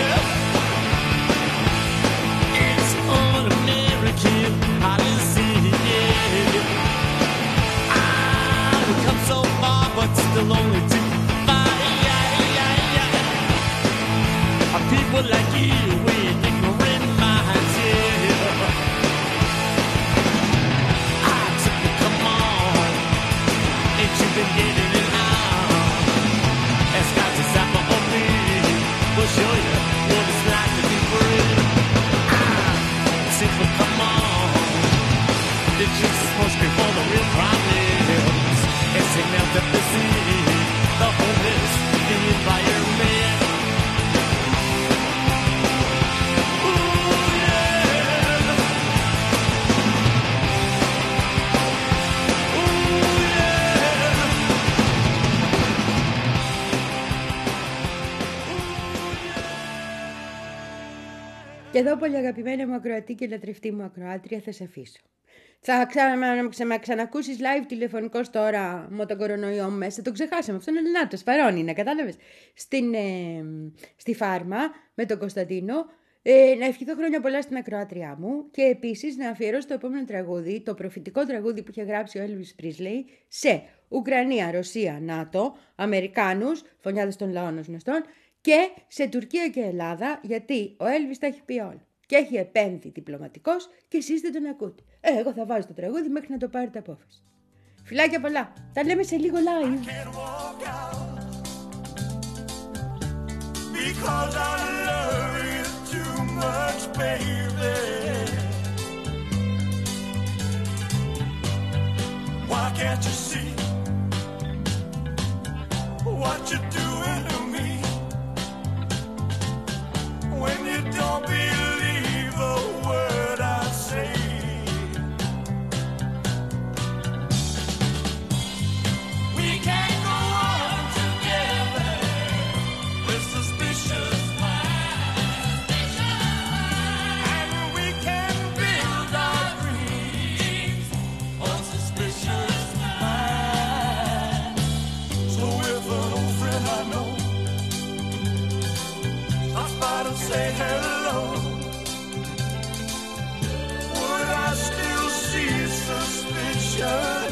[SPEAKER 8] it's un-American policy, yeah. We've come so far, but still only too far. Yeah, yeah, yeah. Are people like you with ignorant minds? Yeah. I took the come on, ain't you been getting it out? As God's a zapper on me, we'll show you what it's like to be free. Ah, simply come on, it's just supposed to be for the real problems. S N L W C, the homeless, the environment.
[SPEAKER 2] Και εδώ, πολύ αγαπημένα μου ακροατή και λατρευτή μου ακροάτρια, θα σε αφήσω. Θα ξανα, ξανα, ξανακούσεις live τηλεφωνικός τώρα με τον κορονοϊό μέσα. Το ξεχάσαμε. Αυτό είναι Ελληνάτος. Παρόν είναι, κατάλαβες. Στην, ε, στη Φάρμα με τον Κωνσταντίνο. Ε, να ευχηθώ χρόνια πολλά στην ακροάτριά μου και επίσης να αφιερώσω το επόμενο τραγούδι, το προφητικό τραγούδι που είχε γράψει ο Elvis Presley, σε Ουκρανία, Ρωσία, ΝΑΤΟ, Αμερικάνους, φωνιάδες των λαών ως γνωστόν, και σε Τουρκία και Ελλάδα, γιατί ο Elvis τα έχει πει όλα. Και έχει επένδυ διπλωματικός και εσείς δεν τον ακούτε. Ε, εγώ θα βάζω το τραγούδι μέχρι να το πάρετε απόφαση. Φιλάκια πολλά. Τα λέμε σε λίγο live.
[SPEAKER 9] Because I love you too much, baby. Why can't you see what you're doing to me? When you don't believe a word I say. We can't go on together with suspicious minds, and we can build our dreams on suspicious minds. So if an old friend I know stops by to say hello, would I still see suspicion?